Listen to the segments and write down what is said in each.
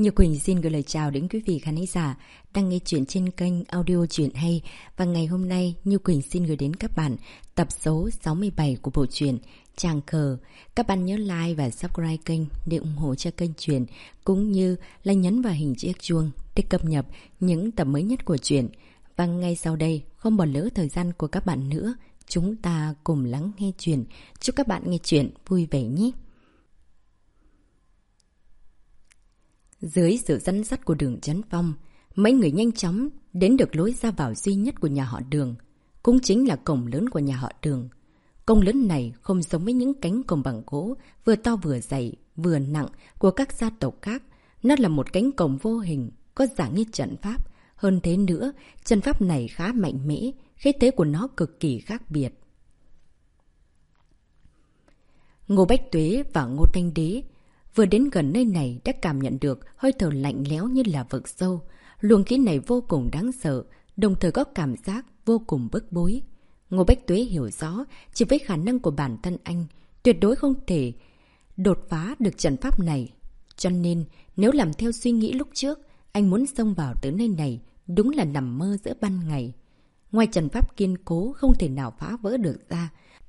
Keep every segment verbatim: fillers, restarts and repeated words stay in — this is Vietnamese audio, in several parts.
Như Quỳnh xin gửi lời chào đến quý vị khán giả đang nghe chuyện trên kênh audio Chuyện Hay. Và ngày hôm nay, Như Quỳnh xin gửi đến các bạn tập số sáu mươi bảy của bộ truyện Chàng Khờ. Các bạn nhớ like và subscribe kênh để ủng hộ cho kênh truyện, cũng như là nhấn vào hình chiếc chuông để cập nhật những tập mới nhất của truyện. Và ngay sau đây, không bỏ lỡ thời gian của các bạn nữa, chúng ta cùng lắng nghe truyện. Chúc các bạn nghe truyện vui vẻ nhé! Dưới sự dẫn dắt của Đường Chấn Phong, mấy người nhanh chóng đến được lối ra vào duy nhất của nhà họ Đường, cũng chính là cổng lớn của nhà họ Đường. Cổng lớn này không giống với những cánh cổng bằng gỗ vừa to vừa dày, vừa nặng của các gia tộc khác. Nó là một cánh cổng vô hình, có dạng như trận pháp. Hơn thế nữa, trận pháp này khá mạnh mẽ, khí thế của nó cực kỳ khác biệt. Ngô Bách Tuế và Ngô Thanh Đế vừa đến gần nơi này đã cảm nhận được hơi thở lạnh lẽo như là vực sâu. Luồng khí này vô cùng đáng sợ, đồng thời có cảm giác vô cùng bức bối. Ngô Bách Tuế hiểu rõ, chỉ với khả năng của bản thân anh, tuyệt đối không thể đột phá được trận pháp này. Cho nên, nếu làm theo suy nghĩ lúc trước, anh muốn xông vào tới nơi này, đúng là nằm mơ giữa ban ngày. Ngoài trận pháp kiên cố không thể nào phá vỡ được ra.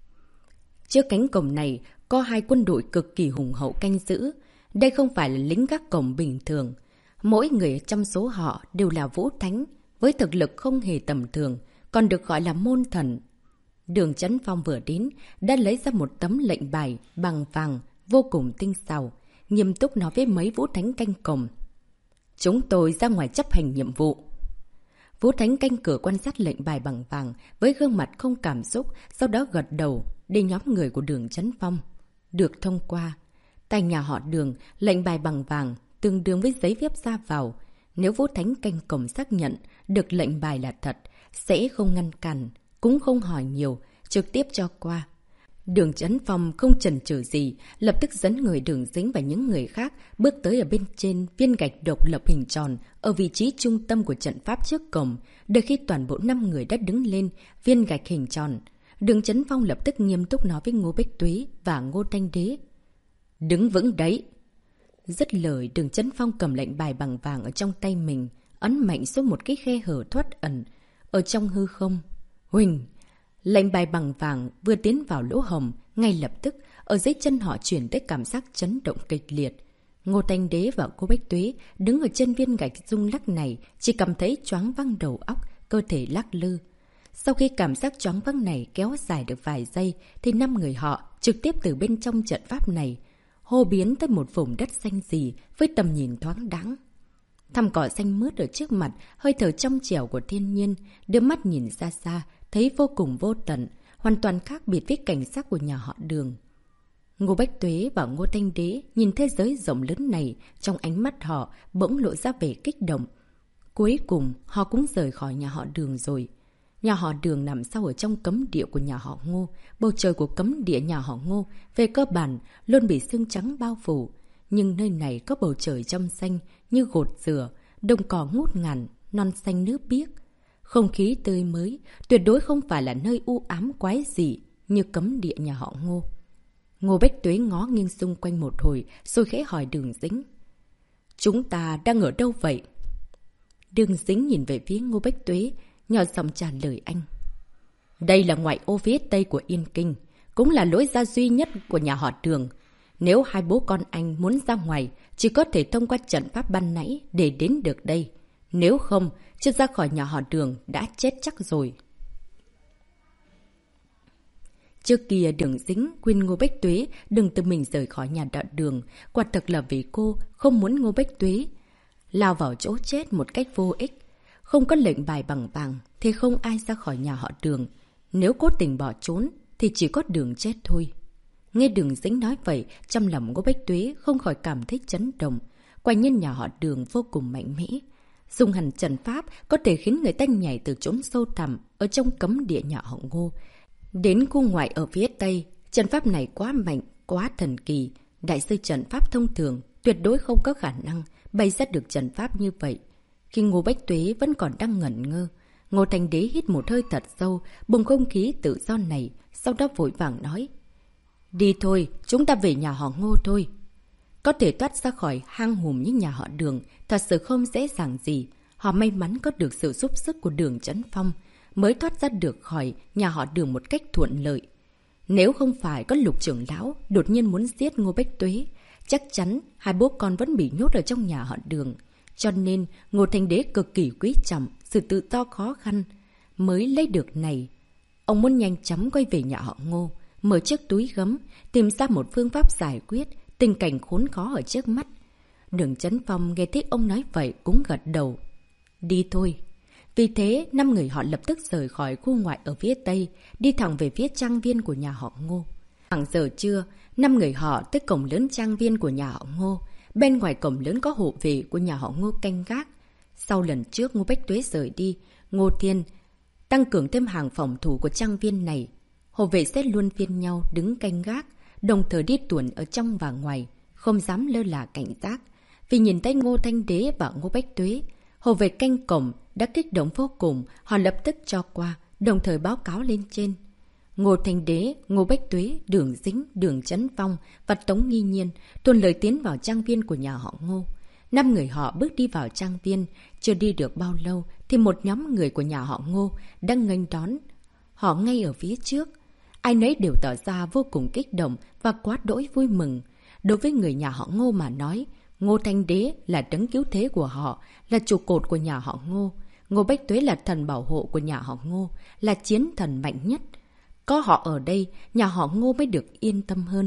Trước cánh cổng này, có hai quân đội cực kỳ hùng hậu canh giữ. Đây không phải là lính gác cổng bình thường. Mỗi người trong số họ đều là vũ thánh, với thực lực không hề tầm thường, còn được gọi là môn thần. Đường Chấn Phong vừa đến, đã lấy ra một tấm lệnh bài bằng vàng vô cùng tinh xảo, nghiêm túc nói với mấy vũ thánh canh cổng. Chúng tôi ra ngoài chấp hành nhiệm vụ. Vũ thánh canh cửa quan sát lệnh bài bằng vàng với gương mặt không cảm xúc, sau đó gật đầu để nhóm người của Đường Chấn Phong được thông qua. Tại nhà họ Đường, lệnh bài bằng vàng tương đương với giấy phép ra vào. Nếu vũ thánh canh cổng xác nhận được lệnh bài là thật, sẽ không ngăn cản, cũng không hỏi nhiều, trực tiếp cho qua. Đường Chấn Phong không chần chừ gì, lập tức dẫn người Đường Dính và những người khác bước tới ở bên trên viên gạch độc lập hình tròn ở vị trí trung tâm của trận pháp trước cổng. Đợi khi toàn bộ năm người đã đứng lên viên gạch hình tròn, Đường Chấn Phong lập tức nghiêm túc nói với Ngô Bách Tuế và Ngô Thanh Đế. Đứng vững đấy! Dứt lời, Đường Chấn Phong cầm lệnh bài bằng vàng ở trong tay mình, ấn mạnh xuống một cái khe hở thoát ẩn ở trong hư không. Huỳnh! Lệnh bài bằng vàng vừa tiến vào lỗ hồng, ngay lập tức ở dưới chân họ chuyển tới cảm giác chấn động kịch liệt. Ngô Thanh Đế và Ngô Bách Tuế đứng ở trên viên gạch rung lắc này, chỉ cảm thấy choáng văng đầu óc, cơ thể lắc lư. Sau khi cảm giác choáng văng này kéo dài được vài giây, thì năm người họ trực tiếp từ bên trong trận pháp này hô biến tới một vùng đất xanh rì với tầm nhìn thoáng đãng. Thăm cỏ xanh mướt ở trước mặt, hơi thở trong trẻo của thiên nhiên, đưa mắt nhìn xa xa, thấy vô cùng vô tận, hoàn toàn khác biệt với cảnh sắc của nhà họ Đường. Ngô Bách Tuế và Ngô Thanh Đế nhìn thế giới rộng lớn này, trong ánh mắt họ bỗng lộ ra vẻ kích động. Cuối cùng, họ cũng rời khỏi nhà họ Đường rồi. Nhà họ Đường nằm sâu ở trong cấm địa của nhà họ Ngô. Bầu trời của cấm địa nhà họ Ngô, về cơ bản, luôn bị sương trắng bao phủ. Nhưng nơi này có bầu trời trong xanh như gột dừa, đồng cỏ ngút ngàn, non xanh nước biếc. Không khí tươi mới, tuyệt đối không phải là nơi u ám quái dị như cấm địa nhà họ Ngô. Ngô Bách Tuế ngó nghiêng xung quanh một hồi, rồi khẽ hỏi Đường Dính. Chúng ta đang ở đâu vậy? Đường Dính nhìn về phía Ngô Bách Tuế, nhỏ giọng trả lời anh. Đây là ngoại ô phía tây của Yên Kinh, cũng là lối ra duy nhất của nhà họ Đường. Nếu hai bố con anh muốn ra ngoài, chỉ có thể thông qua trận pháp ban nãy để đến được đây. Nếu không, chưa ra khỏi nhà họ Đường đã chết chắc rồi. Trước kia Đường Dính khuyên Ngô Bách Tuế đừng tự mình rời khỏi nhà họ Đường. Quả thực là vì cô không muốn Ngô Bách Tuế lao vào chỗ chết một cách vô ích. Không có lệnh bài bằng vàng thì không ai ra khỏi nhà họ Đường. Nếu cố tình bỏ trốn thì chỉ có đường chết thôi. Nghe Đường Dính nói vậy, trong lòng Ngô Bách Tuế không khỏi cảm thấy chấn động. Quả nhiên nhà họ Đường vô cùng mạnh mẽ. Dùng hẳn trận pháp có thể khiến người ta nhảy từ chốn sâu thẳm ở trong cấm địa nhà họ Ngô đến khu ngoại ở phía tây. Trận pháp này quá mạnh, quá thần kỳ. Đại sư trận pháp thông thường tuyệt đối không có khả năng bày ra được trận pháp như vậy. Khi Ngô Bách Tuế vẫn còn đang ngẩn ngơ, Ngô Thanh Đế hít một hơi thật sâu, bùng không khí tự do này, sau đó vội vàng nói. Đi thôi, chúng ta về nhà họ Ngô thôi. Có thể thoát ra khỏi hang hùm như nhà họ Đường, thật sự không dễ dàng gì. Họ may mắn có được sự giúp sức của Đường Chấn Phong, mới thoát ra được khỏi nhà họ Đường một cách thuận lợi. Nếu không phải có Lục trưởng lão đột nhiên muốn giết Ngô Bách Tuế, chắc chắn hai bố con vẫn bị nhốt ở trong nhà họ Đường. Cho nên Ngô Thanh Đế cực kỳ quý trọng sự tự do khó khăn mới lấy được này. Ông muốn nhanh chóng quay về nhà họ Ngô, mở chiếc túi gấm, tìm ra một phương pháp giải quyết tình cảnh khốn khó ở trước mắt. Đường Chấn Phong nghe thấy ông nói vậy cũng gật đầu. Đi thôi. Vì thế, năm người họ lập tức rời khỏi khu ngoại ở phía tây, đi thẳng về phía trang viên của nhà họ Ngô. Khoảng giờ trưa, năm người họ tới cổng lớn trang viên của nhà họ Ngô. Bên ngoài cổng lớn có hộ vệ của nhà họ Ngô canh gác. Sau lần trước Ngô Bách Tuế rời đi, Ngô Thiên tăng cường thêm hàng phòng thủ của trang viên này. Hộ vệ sẽ luôn phiên nhau đứng canh gác, đồng thời đi tuần ở trong và ngoài, không dám lơ là cảnh giác. Vì nhìn thấy Ngô Thanh Đế và Ngô Bách Tuế, hộ vệ canh cổng đã kích động vô cùng, họ lập tức cho qua, đồng thời báo cáo lên trên. Ngô Thanh Đế, Ngô Bách Tuế, Đường Dính, Đường Chấn Phong và Tống Nghi Nhiên tuần lời tiến vào trang viên của nhà họ Ngô. Năm người họ bước đi vào trang viên, chưa đi được bao lâu thì một nhóm người của nhà họ Ngô đang nghênh đón họ ngay ở phía trước. Ai nấy đều tỏ ra vô cùng kích động và quá đỗi vui mừng. Đối với người nhà họ Ngô mà nói, Ngô Thanh Đế là đấng cứu thế của họ, là trụ cột của nhà họ Ngô. Ngô Bách Tuế là thần bảo hộ của nhà họ Ngô, là chiến thần mạnh nhất. Có họ ở đây, nhà họ Ngô mới được yên tâm hơn.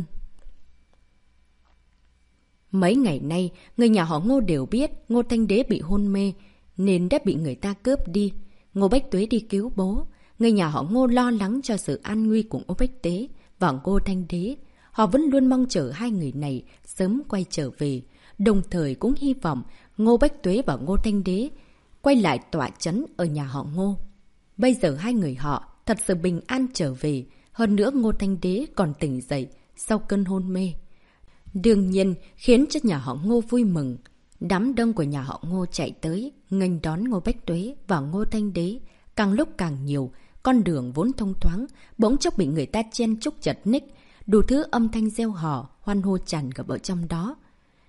Mấy ngày nay, người nhà họ Ngô đều biết Ngô Thanh Đế bị hôn mê, nên đã bị người ta cướp đi. Ngô Bách Tuế đi cứu bố. Người nhà họ Ngô lo lắng cho sự an nguy của Ngô Bách Tuế và Ngô Thanh Đế. Họ vẫn luôn mong chờ hai người này sớm quay trở về. Đồng thời cũng hy vọng Ngô Bách Tuế và Ngô Thanh Đế quay lại tọa trấn ở nhà họ Ngô. Bây giờ hai người họ thật sự bình an trở về. Hơn nữa Ngô Thanh Đế còn tỉnh dậy sau cơn hôn mê. Đương nhiên khiến cho nhà họ Ngô vui mừng. Đám đông của nhà họ Ngô chạy tới, nghênh đón Ngô Bách Tuế và Ngô Thanh Đế. Càng lúc càng nhiều, con đường vốn thông thoáng, bỗng chốc bị người ta chen chúc chật ních. Đủ thứ âm thanh reo hò, hoan hô tràn ngập ở trong đó.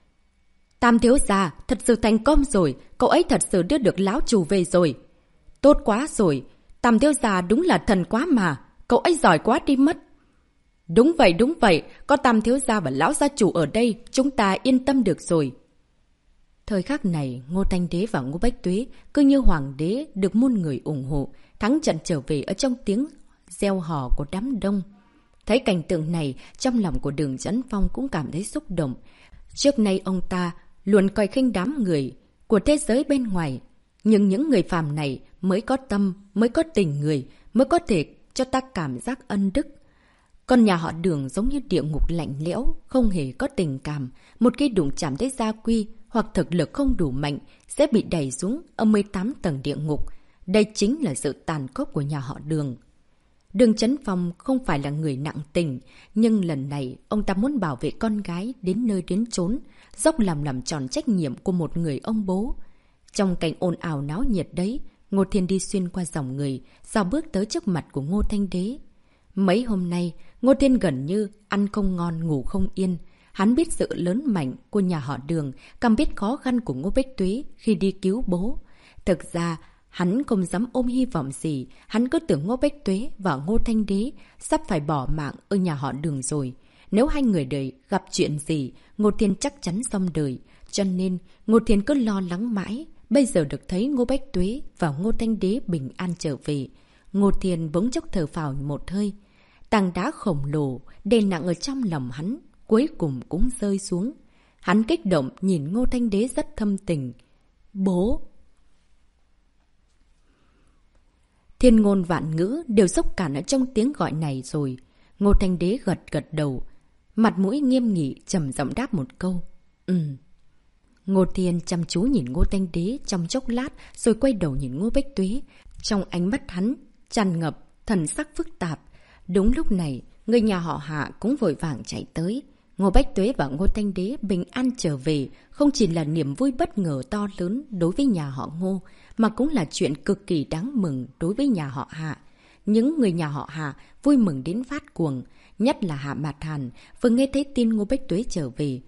Tam thiếu gia, thật sự thành công rồi, cậu ấy thật sự đưa được lão chủ về rồi. Tốt quá rồi, Tam thiếu gia đúng là thần quá mà, cậu ấy giỏi quá đi mất. Đúng vậy, đúng vậy, có Tam thiếu gia và lão gia chủ ở đây, chúng ta yên tâm được rồi. Thời khắc này, Ngô Thanh Đế và Ngô Bách Tuế cứ như hoàng đế được muôn người ủng hộ, thắng trận trở về ở trong tiếng reo hò của đám đông. Thấy cảnh tượng này, trong lòng của Đường Chấn Phong cũng cảm thấy xúc động. Trước nay ông ta luôn coi khinh đám người của thế giới bên ngoài. Nhưng những người phàm này mới có tâm, mới có tình người, mới có thể cho ta cảm giác ân đức. Còn nhà họ Đường giống như địa ngục lạnh lẽo, không hề có tình cảm. Một khi đụng chạm tới gia quy hoặc thực lực không đủ mạnh sẽ bị đẩy xuống ở mười tám tầng địa ngục. Đây chính là sự tàn khốc của nhà họ Đường. Đường Chấn Phong không phải là người nặng tình, nhưng lần này ông ta muốn bảo vệ con gái đến nơi đến chốn, dốc làm làm tròn trách nhiệm của một người ông bố. Trong cảnh ồn ào náo nhiệt đấy, Ngô Thiên đi xuyên qua dòng người, dạo bước tới trước mặt của Ngô Thanh Đế. Mấy hôm nay, Ngô Thiên gần như ăn không ngon ngủ không yên. Hắn biết sự lớn mạnh của nhà họ Đường, càng biết khó khăn của Ngô Bách Tuế khi đi cứu bố. Thực ra, hắn không dám ôm hy vọng gì, hắn cứ tưởng Ngô Bách Tuế và Ngô Thanh Đế sắp phải bỏ mạng ở nhà họ Đường rồi. Nếu hai người đời gặp chuyện gì, Ngô Thiên chắc chắn xong đời. Cho nên, Ngô Thiên cứ lo lắng mãi. Bây giờ được thấy Ngô Bách Tuế và Ngô Thanh Đế bình an trở về. Ngô Thiên bỗng chốc thở phào một hơi. Tảng đá khổng lồ, đè nặng ở trong lòng hắn, cuối cùng cũng rơi xuống. Hắn kích động nhìn Ngô Thanh Đế rất thâm tình. Bố! Thiên ngôn vạn ngữ đều xúc cản ở trong tiếng gọi này rồi. Ngô Thanh Đế gật gật đầu. Mặt mũi nghiêm nghị trầm giọng đáp một câu. Ừm. Ngô Thiên chăm chú nhìn Ngô Thanh Đế trong chốc lát rồi quay đầu nhìn Ngô Bách Tuế. Trong ánh mắt hắn tràn ngập thần sắc phức tạp. Đúng lúc này, người nhà họ Hạ cũng vội vàng chạy tới. Ngô Bách Tuế và Ngô Thanh Đế bình an trở về không chỉ là niềm vui bất ngờ to lớn đối với nhà họ Ngô, mà cũng là chuyện cực kỳ đáng mừng đối với nhà họ Hạ. Những người nhà họ Hạ vui mừng đến phát cuồng, nhất là Hạ Mạt Hàn, vừa nghe thấy tin Ngô Bách Tuế trở về,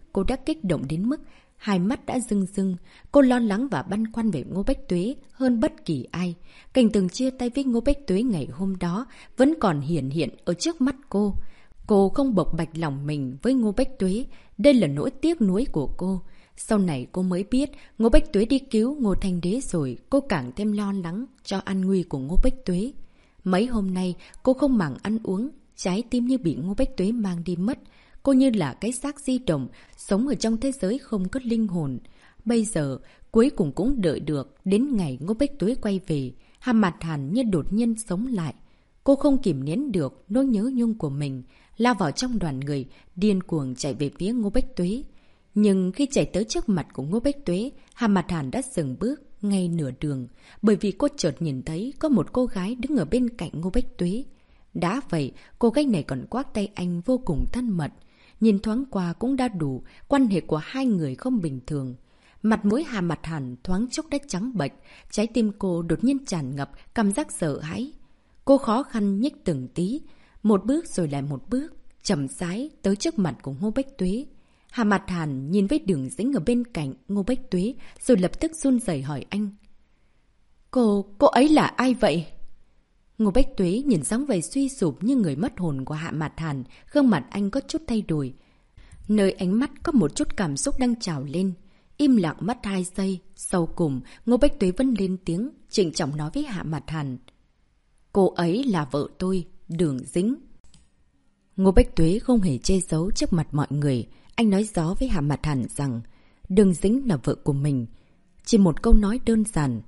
cô đã kích động đến mức hai mắt đã rưng rưng. Cô lo lắng và băn khoăn về Ngô Bách Tuế hơn bất kỳ ai. Cảnh tượng chia tay với Ngô Bách Tuế ngày hôm đó vẫn còn hiển hiện ở trước mắt cô. Cô không bộc bạch lòng mình với Ngô Bách Tuế. Đây là nỗi tiếc nuối của cô. Sau này cô mới biết Ngô Bách Tuế đi cứu Ngô Thanh Đế rồi, cô càng thêm lo lắng cho an nguy của Ngô Bách Tuế. Mấy hôm nay cô không màng ăn uống, trái tim như bị Ngô Bách Tuế mang đi mất. Cô như là cái xác di động, sống ở trong thế giới không có linh hồn. Bây giờ, cuối cùng cũng đợi được đến ngày Ngô Bách Tuế quay về. Hà Mặt Hàn như đột nhiên sống lại. Cô không kìm nén được nỗi nhớ nhung của mình, lao vào trong đoàn người, điên cuồng chạy về phía Ngô Bách Tuế. Nhưng khi chạy tới trước mặt của Ngô Bách Tuế, Hà Mặt Hàn đã dừng bước ngay nửa đường, bởi vì cô chợt nhìn thấy có một cô gái đứng ở bên cạnh Ngô Bách Tuế. Đã vậy, cô gái này còn quát tay anh vô cùng thân mật. Nhìn thoáng qua cũng đã đủ, quan hệ của hai người không bình thường. Mặt mũi Hà Mặt Hàn thoáng chốc đã trắng bệch, trái tim cô đột nhiên tràn ngập cảm giác sợ hãi. Cô khó khăn nhích từng tí, một bước rồi lại một bước, chậm rãi tới trước mặt của Ngô Bách Tuế. Hà Mặt Hàn nhìn với Đường Dĩnh ở bên cạnh Ngô Bách Tuế, rồi lập tức run rẩy hỏi anh. Cô, cô ấy là ai vậy? Ngô Bách Tuế nhìn dáng vẻ suy sụp như người mất hồn của Hạ Mạt Hàn, gương mặt anh có chút thay đổi. Nơi ánh mắt có một chút cảm xúc đang trào lên. Im lặng mất hai giây, sau cùng Ngô Bách Tuế vẫn lên tiếng, trịnh trọng nói với Hạ Mạt Hàn. Cô ấy là vợ tôi, Đường Dĩnh. Ngô Bách Tuế không hề che giấu trước mặt mọi người. Anh nói rõ với Hạ Mạt Hàn rằng Đường Dĩnh là vợ của mình. Chỉ một câu nói đơn giản,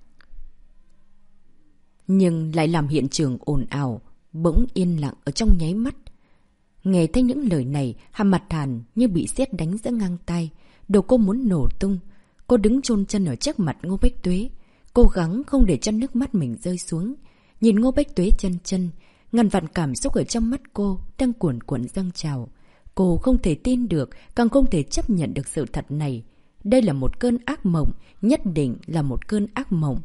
nhưng lại làm hiện trường ồn ào, bỗng yên lặng ở trong nháy mắt. Nghe thấy những lời này, Hà Mặt Hàn như bị sét đánh giữa ngang tay. Đầu cô muốn nổ tung. Cô đứng chôn chân ở trước mặt Ngô Bách Tuế, cố gắng không để cho nước mắt mình rơi xuống. Nhìn Ngô Bách Tuế chân chân, ngàn vạn cảm xúc ở trong mắt cô đang cuồn cuộn dâng trào. Cô không thể tin được, càng không thể chấp nhận được sự thật này. Đây là một cơn ác mộng, nhất định là một cơn ác mộng.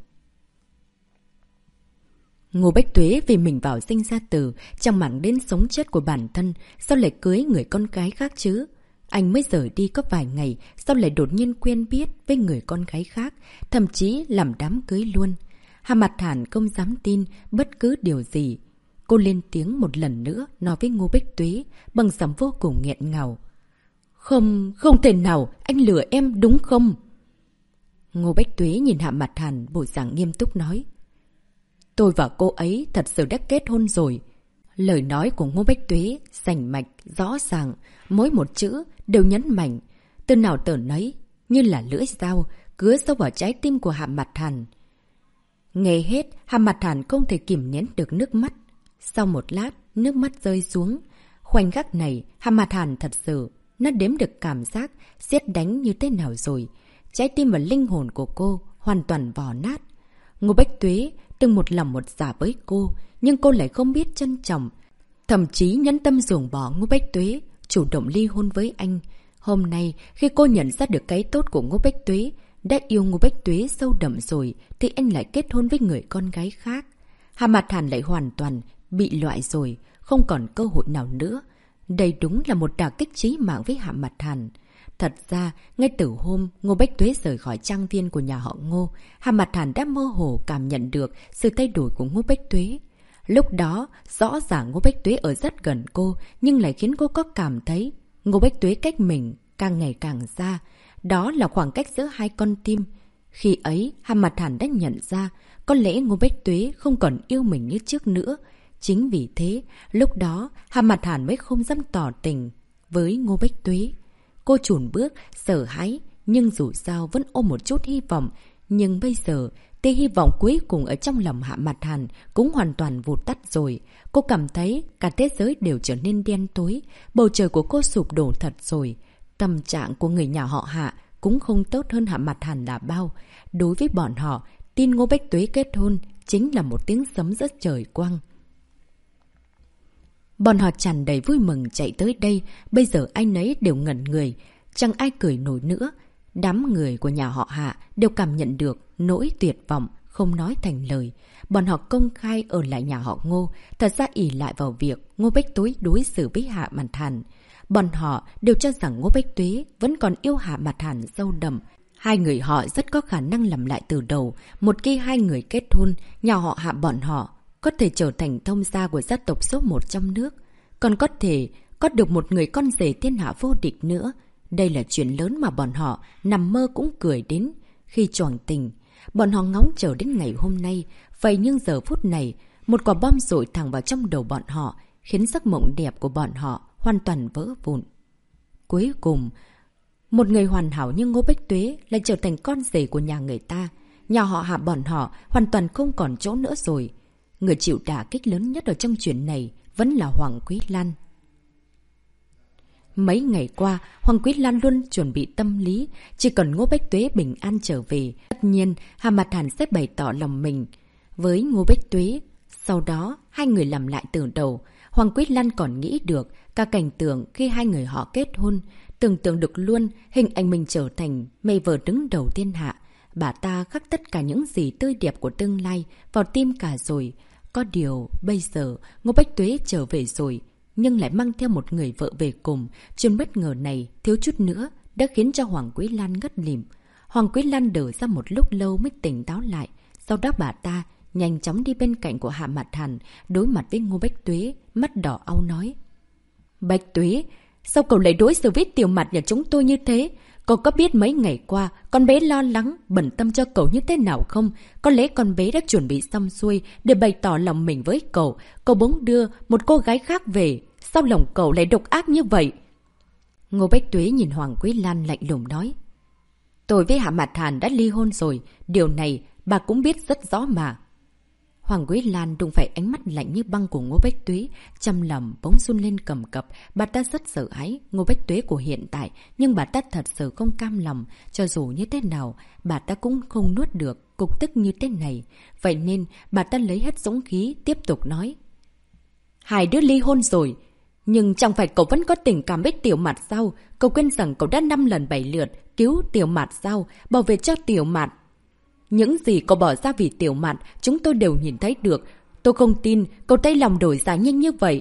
Ngô Bách Tuế vì mình vào sinh ra tử, chẳng màng đến sống chết của bản thân, sao lại cưới người con gái khác chứ? Anh mới rời đi có vài ngày, sao lại đột nhiên quen biết với người con gái khác, thậm chí làm đám cưới luôn. Hà Mặt Hàn không dám tin bất cứ điều gì. Cô lên tiếng một lần nữa nói với Ngô Bách Tuế bằng giọng vô cùng nghẹn ngào. Không, không thể nào, anh lừa em đúng không? Ngô Bách Tuế nhìn Hạ Mặt Hàn bộ dạng nghiêm túc nói. Tôi và cô ấy thật sự đã kết hôn rồi. Lời nói của Ngô Bách Tuế rành mạch, rõ ràng, mỗi một chữ đều nhấn mạnh, từ nào tờ nấy, như là lưỡi dao, cứa sâu vào trái tim của Hạ Mặt Hàn. Nghe hết, Hạ Mặt Hàn không thể kìm nén được nước mắt. Sau một lát, nước mắt rơi xuống. Khoảnh khắc này, Hạ Mặt Hàn thật sự, nó đếm được cảm giác sét đánh như thế nào rồi. Trái tim và linh hồn của cô hoàn toàn vò nát. Ngô Bách Tuế từng một lòng một dạ với cô, nhưng cô lại không biết trân trọng. Thậm chí nhẫn tâm ruồng bỏ Ngô Bách Tuế, chủ động ly hôn với anh. Hôm nay, khi cô nhận ra được cái tốt của Ngô Bách Tuế, đã yêu Ngô Bách Tuế sâu đậm rồi, thì anh lại kết hôn với người con gái khác. Hà Mặt Hàn lại hoàn toàn bị loại rồi, không còn cơ hội nào nữa. Đây đúng là một đả kích chí mạng với Hạ Mặt Hàn. Thật ra, ngay từ hôm Ngô Bách Tuế rời khỏi trang viên của nhà họ Ngô, Hà Mặt Hàn đã mơ hồ cảm nhận được sự thay đổi của Ngô Bách Tuế. Lúc đó, rõ ràng Ngô Bách Tuế ở rất gần cô, nhưng lại khiến cô có cảm thấy Ngô Bách Tuế cách mình càng ngày càng xa. Đó là khoảng cách giữa hai con tim. Khi ấy, Hà Mặt Hàn đã nhận ra, có lẽ Ngô Bách Tuế không còn yêu mình như trước nữa. Chính vì thế, lúc đó, Hà Mặt Hàn mới không dám tỏ tình với Ngô Bách Tuế. Cô chùn bước, sợ hãi, nhưng dù sao vẫn ôm một chút hy vọng. Nhưng bây giờ, tia hy vọng cuối cùng ở trong lòng Hạ Mặt Hàn cũng hoàn toàn vụt tắt rồi. Cô cảm thấy cả thế giới đều trở nên đen tối, bầu trời của cô sụp đổ thật rồi. Tâm trạng của người nhà họ Hạ cũng không tốt hơn Hạ Mặt Hàn là bao. Đối với bọn họ, tin Ngô Bách Tuế kết hôn chính là một tiếng sấm rất trời quang. Bọn họ tràn đầy vui mừng chạy tới đây, bây giờ ai nấy đều ngẩn người, chẳng ai cười nổi nữa. Đám người của nhà họ Hạ đều cảm nhận được nỗi tuyệt vọng, không nói thành lời. Bọn họ công khai ở lại nhà họ Ngô, thật ra ỷ lại vào việc Ngô Bách Tuế đối xử với Hạ Mặt Hàn. bọn họ đều cho rằng Ngô Bách Tuế vẫn còn yêu Hạ Mạt Hàn sâu đậm. Hai người họ rất có khả năng làm lại từ đầu. Một khi hai người kết hôn, nhà họ Hạ bọn họ có thể trở thành thông gia của gia tộc số một trong nước. Còn có thể có được một người con rể thiên hạ vô địch nữa. Đây là chuyện lớn mà bọn họ nằm mơ cũng cười đến. Khi choàng tình, bọn họ ngóng chờ đến ngày hôm nay. Vậy nhưng giờ phút này, một quả bom dội thẳng vào trong đầu bọn họ, khiến giấc mộng đẹp của bọn họ hoàn toàn vỡ vụn. Cuối cùng, một người hoàn hảo như Ngô Bách Tuế lại trở thành con rể của nhà người ta. Nhà họ Hạ bọn họ hoàn toàn không còn chỗ nữa rồi. Người chịu đả kích lớn nhất ở trong chuyện này vẫn là Hoàng Quý Lan. Mấy ngày qua, Hoàng Quý Lan luôn chuẩn bị tâm lý, chỉ cần Ngô Bách Tuế bình an trở về. Tất nhiên, Hạ Mạt Hàn sẽ bày tỏ lòng mình với Ngô Bách Tuế. Sau đó, hai người làm lại từ đầu. Hoàng Quý Lan còn nghĩ được cả cảnh tượng khi hai người họ kết hôn. Tưởng tượng được luôn hình ảnh mình trở thành mẹ vợ đứng đầu thiên hạ. Bà ta khắc tất cả những gì tươi đẹp của tương lai vào tim cả rồi. Có điều, bây giờ Ngô Bách Tuế trở về rồi, nhưng lại mang theo một người vợ về cùng. Chuyện bất ngờ này thiếu chút nữa đã khiến cho Hoàng Quý Lan ngất lịm. Hoàng Quý Lan đờ ra một lúc lâu mới tỉnh táo lại. Sau đó bà ta nhanh chóng đi bên cạnh của Hạ Mạt Hàn, đối mặt với Ngô Bách Tuế, mắt đỏ au nói. Bách Tuế, sao cậu lại đối xử với Tiểu Mạt nhà chúng tôi như thế? Cậu có biết mấy ngày qua, con bé lo lắng, bận tâm cho cậu như thế nào không? Có lẽ con bé đã chuẩn bị xong xuôi để bày tỏ lòng mình với cậu. Cậu bỗng đưa một cô gái khác về. Sao lòng cậu lại độc ác như vậy? Ngô Bách Tuế nhìn Hoàng Quý Lan lạnh lùng nói. Tôi với Hạ Mạt Hàn đã ly hôn rồi. Điều này bà cũng biết rất rõ mà. Hoàng Quý Lan đụng phải ánh mắt lạnh như băng của Ngô Bách Tuế, trong lòng bỗng run lên cầm cập. Bà ta rất sợ hãi Ngô Bách Tuế của hiện tại, nhưng bà ta thật sự không cam lòng. Cho dù như thế nào, bà ta cũng không nuốt được cục tức như thế này. Vậy nên bà ta lấy hết dũng khí tiếp tục nói. Hai đứa ly hôn rồi, nhưng chẳng phải cậu vẫn có tình cảm với Tiểu Mạt sao? Cậu quên rằng cậu đã năm lần bảy lượt cứu Tiểu Mạt sao? Bảo vệ cho Tiểu Mạt. Những gì cậu bỏ ra vì Tiểu Mạt, chúng tôi đều nhìn thấy được. Tôi không tin cậu tay lòng đổi giá nhanh như vậy.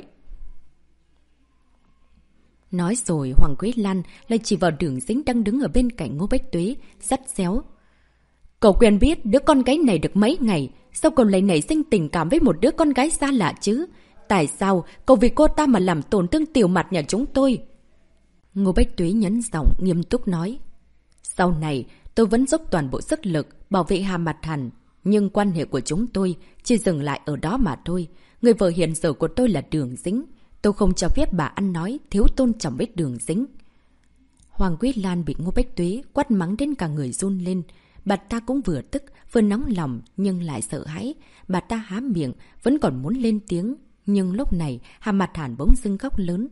Nói rồi, Hoàng Quý Lan lại chỉ vào Đường Dĩnh đang đứng ở bên cạnh Ngô Bách Tuế, sắt xéo. Cậu quen biết đứa con gái này được mấy ngày, sao cậu lại nảy sinh tình cảm với một đứa con gái xa lạ chứ? Tại sao cậu vì cô ta mà làm tổn thương Tiểu Mạt nhà chúng tôi? Ngô Bách Tuế nhấn giọng nghiêm túc nói. Sau này, tôi vẫn dốc toàn bộ sức lực bảo vệ Hạ Mạt Hàn, nhưng quan hệ của chúng tôi chỉ dừng lại ở đó mà thôi. Người vợ hiện giờ của tôi là Đường Dĩnh. Tôi không cho phép bà ăn nói thiếu tôn trọng với Đường Dĩnh. Hoàng Quý Lan bị Ngô Bách Tuế quát mắng đến cả người run lên. Bà ta cũng vừa tức, vừa nóng lòng nhưng lại sợ hãi. Bà ta há miệng, vẫn còn muốn lên tiếng. Nhưng lúc này, Hạ Mạt Hàn bỗng dưng khóc lớn.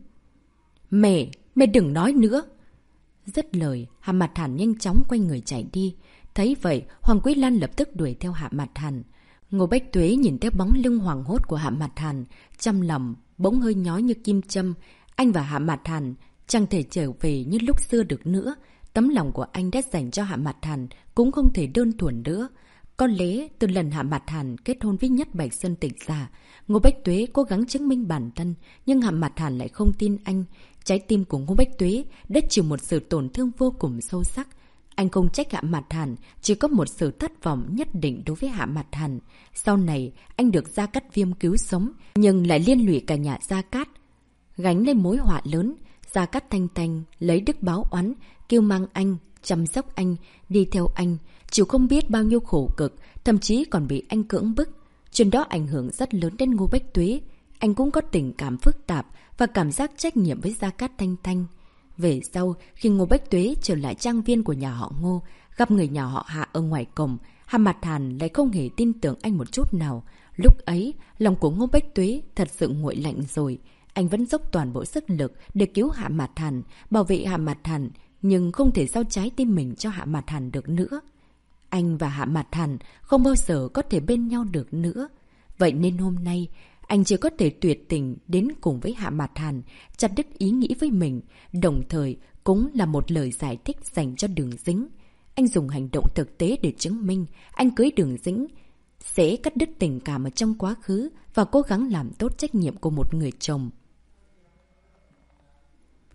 Mẹ, mẹ đừng nói nữa. Dứt lời, Hạ Mạt Hàn nhanh chóng quay người chạy đi. Thấy vậy, Hoàng Quý Lan lập tức đuổi theo Hạ Mạt Hàn. Ngô Bách Tuế nhìn theo bóng lưng hoảng hốt của Hạ Mạt Hàn, trong lòng bỗng hơi nhói như kim châm. Anh và Hạ Mạt Hàn chẳng thể trở về như lúc xưa được nữa. Tấm lòng của anh đã dành cho Hạ Mạt Hàn cũng không thể đơn thuần nữa. Có lẽ từ lần Hạ Mạt Hàn kết hôn với Nhất Bạch Sơn Tịch Giả, Ngô Bách Tuế cố gắng chứng minh bản thân, nhưng Hạ Mạt Hàn lại không tin anh. Trái tim của Ngô Bách Tuế đã chịu một sự tổn thương vô cùng sâu sắc. Anh không trách Hạ Mạt Hàn, chỉ có một sự thất vọng nhất định đối với Hạ Mạt Hàn. Sau này, anh được Gia Cát Viêm cứu sống, nhưng lại liên lụy cả nhà Gia Cát. Gánh lên mối họa lớn, Gia Cát Thanh Thanh lấy đức báo oán, kêu mang anh, chăm sóc anh, đi theo anh, chịu không biết bao nhiêu khổ cực, thậm chí còn bị anh cưỡng bức. Chuyện đó ảnh hưởng rất lớn đến Ngô Bách Tuế. Anh cũng có tình cảm phức tạp và cảm giác trách nhiệm với Gia Cát Thanh Thanh. Về sau, khi Ngô Bách Tuế trở lại trang viên của nhà họ Ngô, gặp người nhà họ Hạ ở ngoài cổng, Hạ Mạt Hàn lại không hề tin tưởng anh một chút nào. Lúc ấy, lòng của Ngô Bách Tuế thật sự nguội lạnh rồi. Anh vẫn dốc toàn bộ sức lực để cứu Hạ Mạt Hàn, bảo vệ Hạ Mạt Hàn, nhưng không thể giao trái tim mình cho Hạ Mạt Hàn được nữa. Anh và Hạ Mạt Hàn không bao giờ có thể bên nhau được nữa. Vậy nên hôm nay, anh chỉ có thể tuyệt tình đến cùng với Hạ Mạt Hàn, chặt đứt ý nghĩ với mình, đồng thời cũng là một lời giải thích dành cho Đường Dĩnh. Anh dùng hành động thực tế để chứng minh anh cưới Đường Dĩnh sẽ cắt đứt tình cảm ở trong quá khứ và cố gắng làm tốt trách nhiệm của một người chồng.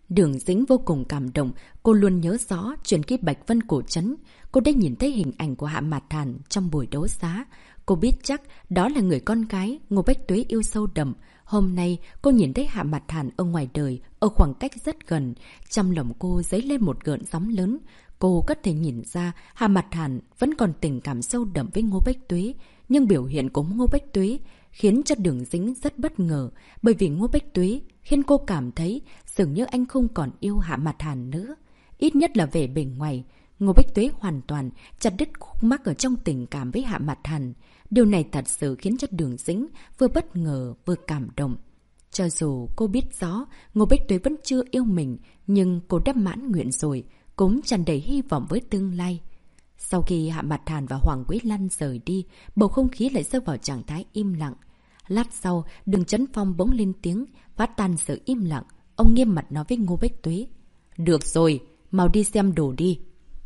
Đường Dĩnh vô cùng cảm động, cô luôn nhớ rõ chuyện ký Bạch Vân cổ trấn. Cô đã nhìn thấy hình ảnh của Hạ Mạt Hàn trong buổi đấu giá. Cô biết chắc đó là người con gái Ngô Bách Tuế yêu sâu đậm. Hôm nay cô nhìn thấy Hạ Mạt Hàn ở ngoài đời, ở khoảng cách rất gần. Trong lòng cô dấy lên một gợn sóng lớn. Cô có thể nhìn ra Hạ Mạt Hàn vẫn còn tình cảm sâu đậm với Ngô Bách Tuế. Nhưng biểu hiện của Ngô Bách Tuế khiến cho Đường Dĩnh rất bất ngờ. Bởi vì Ngô Bách Tuế khiến cô cảm thấy dường như anh không còn yêu Hạ Mạt Hàn nữa. Ít nhất là về bề ngoài, Ngô Bách Tuế hoàn toàn chặt đứt khúc mắc ở trong tình cảm với Hạ Mạt Hàn. Điều này thật sự khiến cho Đường Dĩnh vừa bất ngờ vừa cảm động. Cho dù cô biết rõ Ngô Bách Tuế vẫn chưa yêu mình, nhưng cô đã mãn nguyện rồi, cũng tràn đầy hy vọng với tương lai. Sau khi Hạ Mạt Hàn và Hoàng Quế Lan rời đi, bầu không khí lại rơi vào trạng thái im lặng. Lát sau, Đường Chấn Phong bỗng lên tiếng, phá tan sự im lặng. Ông nghiêm mặt nói với Ngô Bách Tuế. Được rồi, mau đi xem đồ đi.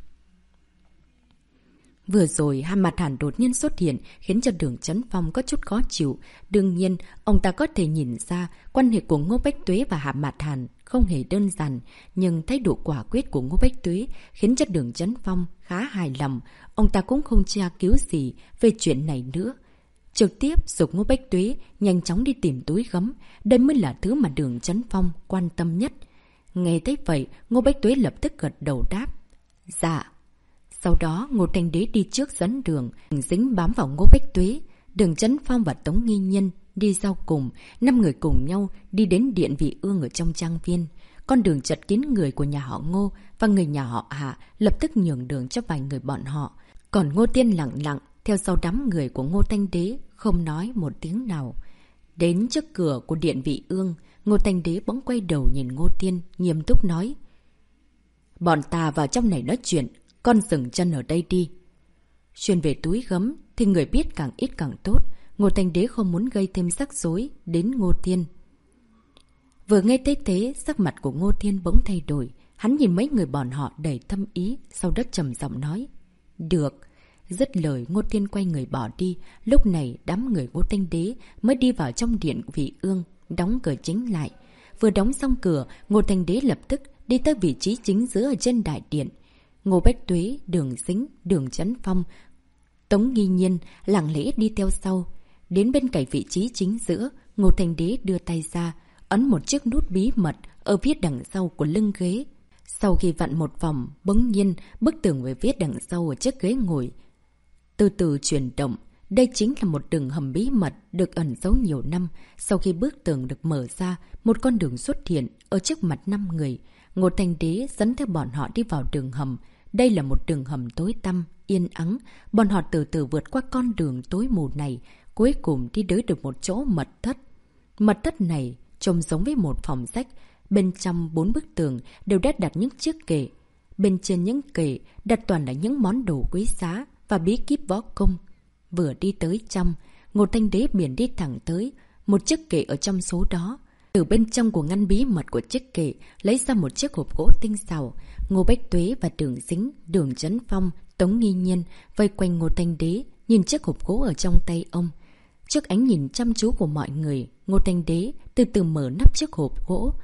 Vừa rồi, Hạ Mạt Hàn đột nhiên xuất hiện khiến cho Đường Chấn Phong có chút khó chịu. Đương nhiên, ông ta có thể nhìn ra quan hệ của Ngô Bách Tuế và Hạ Mạt Hàn không hề đơn giản, nhưng thái độ quả quyết của Ngô Bách Tuế khiến cho Đường Chấn Phong khá hài lòng. Ông ta cũng không tra cứu gì về chuyện này nữa. Trực tiếp giục Ngô Bách Tuế nhanh chóng đi tìm túi gấm. Đây mới là thứ mà Đường Chấn Phong quan tâm nhất. Nghe thấy vậy, Ngô Bách Tuế lập tức gật đầu đáp. Dạ. Sau đó, Ngô Thanh Đế đi trước dẫn đường, dính bám vào Ngô Bách Tuế. Đường Chấn Phong và Tống Nghi Nhân đi sau cùng, năm người cùng nhau đi đến điện vị ương ở trong trang viên. Con đường chật kín người của nhà họ Ngô và người nhà họ Hạ lập tức nhường đường cho vài người bọn họ. Còn Ngô Tiên lặng lặng theo sau đám người của Ngô Thanh Đế, không nói một tiếng nào. Đến trước cửa của điện vị ương, Ngô Thanh Đế bỗng quay đầu nhìn Ngô Tiên, nghiêm túc nói. Bọn ta vào trong này nói chuyện, con dừng chân ở đây đi. Chuyên về túi gấm thì người biết càng ít càng tốt. Ngô Thanh Đế không muốn gây thêm rắc rối đến Ngô Tiên. Vừa nghe thấy thế, sắc mặt của Ngô Tiên bỗng thay đổi. Hắn nhìn mấy người bọn họ đầy thâm ý, sau đó trầm giọng nói. Được. Dứt lời, Ngô Tiên quay người bỏ đi. Lúc này, đám người Ngô Thanh Đế mới đi vào trong điện vị ương, đóng cửa chính lại. Vừa đóng xong cửa, Ngô Thanh Đế lập tức đi tới vị trí chính giữa ở trên đại điện. Ngô Bách Tuế, Đường Dĩnh, Đường Chấn Phong, Tống Nghi Nhiên lặng lẽ đi theo sau. Đến bên cạnh vị trí chính giữa, Ngô Thanh Đế đưa tay ra, ấn một chiếc nút bí mật ở phía đằng sau của lưng ghế. Sau khi vặn một vòng, bỗng nhiên bức tường về phía đằng sau ở chiếc ghế ngồi từ từ chuyển động. Đây chính là một đường hầm bí mật được ẩn giấu nhiều năm. Sau khi bức tường được mở ra, một con đường xuất hiện ở trước mặt năm người. Ngô Thanh Đế dẫn theo bọn họ đi vào đường hầm. Đây là một đường hầm tối tăm, yên ắng. Bọn họ từ từ vượt qua con đường tối mù này, cuối cùng đi tới được một chỗ mật thất. Mật thất này trông giống với một phòng sách. Bên trong bốn bức tường đều đã đặt những chiếc kệ. Bên trên những kệ đặt toàn là những món đồ quý giá và bí kíp võ công. Vừa đi tới trong, Ngô Thanh Đế biển đi thẳng tới một chiếc kệ ở trong số đó. Từ bên trong của ngăn bí mật của chiếc kệ lấy ra một chiếc hộp gỗ tinh xảo. Ngô Bách Tuế và Đường Dĩnh, Đường Chấn Phong, Tống Nghi Nhiên vây quanh Ngô Thanh Đế, nhìn chiếc hộp gỗ ở trong tay ông. Trước ánh nhìn chăm chú của mọi người, Ngô Thanh Đế từ từ mở nắp chiếc hộp gỗ.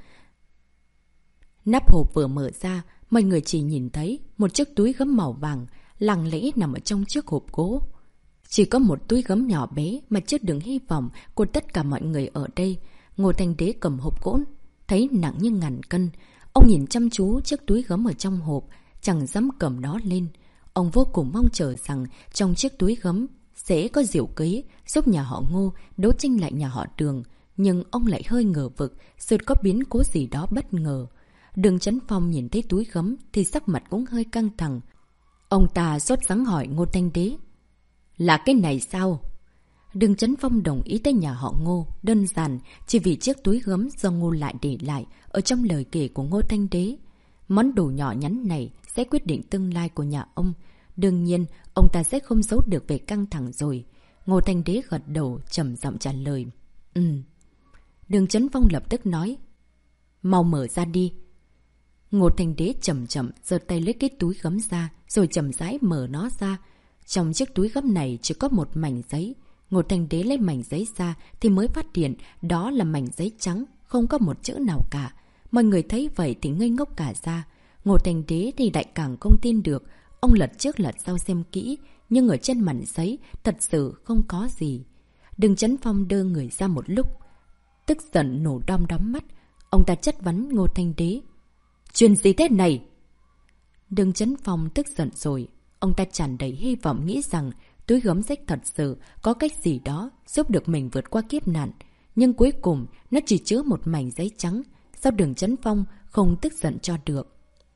Nắp hộp vừa mở ra, mọi người chỉ nhìn thấy một chiếc túi gấm màu vàng lặng lẽ nằm ở trong chiếc hộp gỗ. Chỉ có một túi gấm nhỏ bé mà chứa đựng hy vọng của tất cả mọi người ở đây. Ngô Thanh Đế cầm hộp gỗ, thấy nặng như ngàn cân. Ông nhìn chăm chú chiếc túi gấm ở trong hộp, chẳng dám cầm nó lên. Ông vô cùng mong chờ rằng trong chiếc túi gấm sẽ có diệu kế giúp nhà họ Ngô đấu tranh lại nhà họ Đường. Nhưng ông lại hơi ngờ vực, sự có biến cố gì đó bất ngờ. Đường Chấn Phong nhìn thấy túi gấm thì sắc mặt cũng hơi căng thẳng. Ông ta sốt sắng hỏi Ngô Thanh Đế. Là cái này sao? Đường Chấn Phong đồng ý tới nhà họ Ngô, đơn giản chỉ vì chiếc túi gấm do Ngô lại để lại ở trong lời kể của Ngô Thanh Đế. Món đồ nhỏ nhắn này sẽ quyết định tương lai của nhà ông. Đương nhiên, ông ta sẽ không giấu được về căng thẳng rồi. Ngô Thanh Đế gật đầu, trầm giọng trả lời. Ừ. Đường Chấn Phong lập tức nói. Mau mở ra đi. Ngô Thanh Đế chậm chậm giơ tay lấy cái túi gấm ra, rồi chậm rãi mở nó ra. Trong chiếc túi gấm này chỉ có một mảnh giấy. Ngô Thanh Đế lấy mảnh giấy ra thì mới phát hiện đó là mảnh giấy trắng, không có một chữ nào cả. Mọi người thấy vậy thì ngây ngốc cả ra. Ngô Thanh Đế thì đại càng không tin được. Ông lật trước lật sau xem kỹ, nhưng ở trên mảnh giấy thật sự không có gì. Đường Chấn Phong đơ người ra một lúc, tức giận nổ đom đóm mắt. Ông ta chất vấn Ngô Thanh Đế. Chuyện gì thế này? Đường Chấn Phong tức giận rồi. Ông ta tràn đầy hy vọng nghĩ rằng túi gấm rách thật sự có cách gì đó giúp được mình vượt qua kiếp nạn. Nhưng cuối cùng nó chỉ chứa một mảnh giấy trắng. Sao Đường Chấn Phong không tức giận cho được?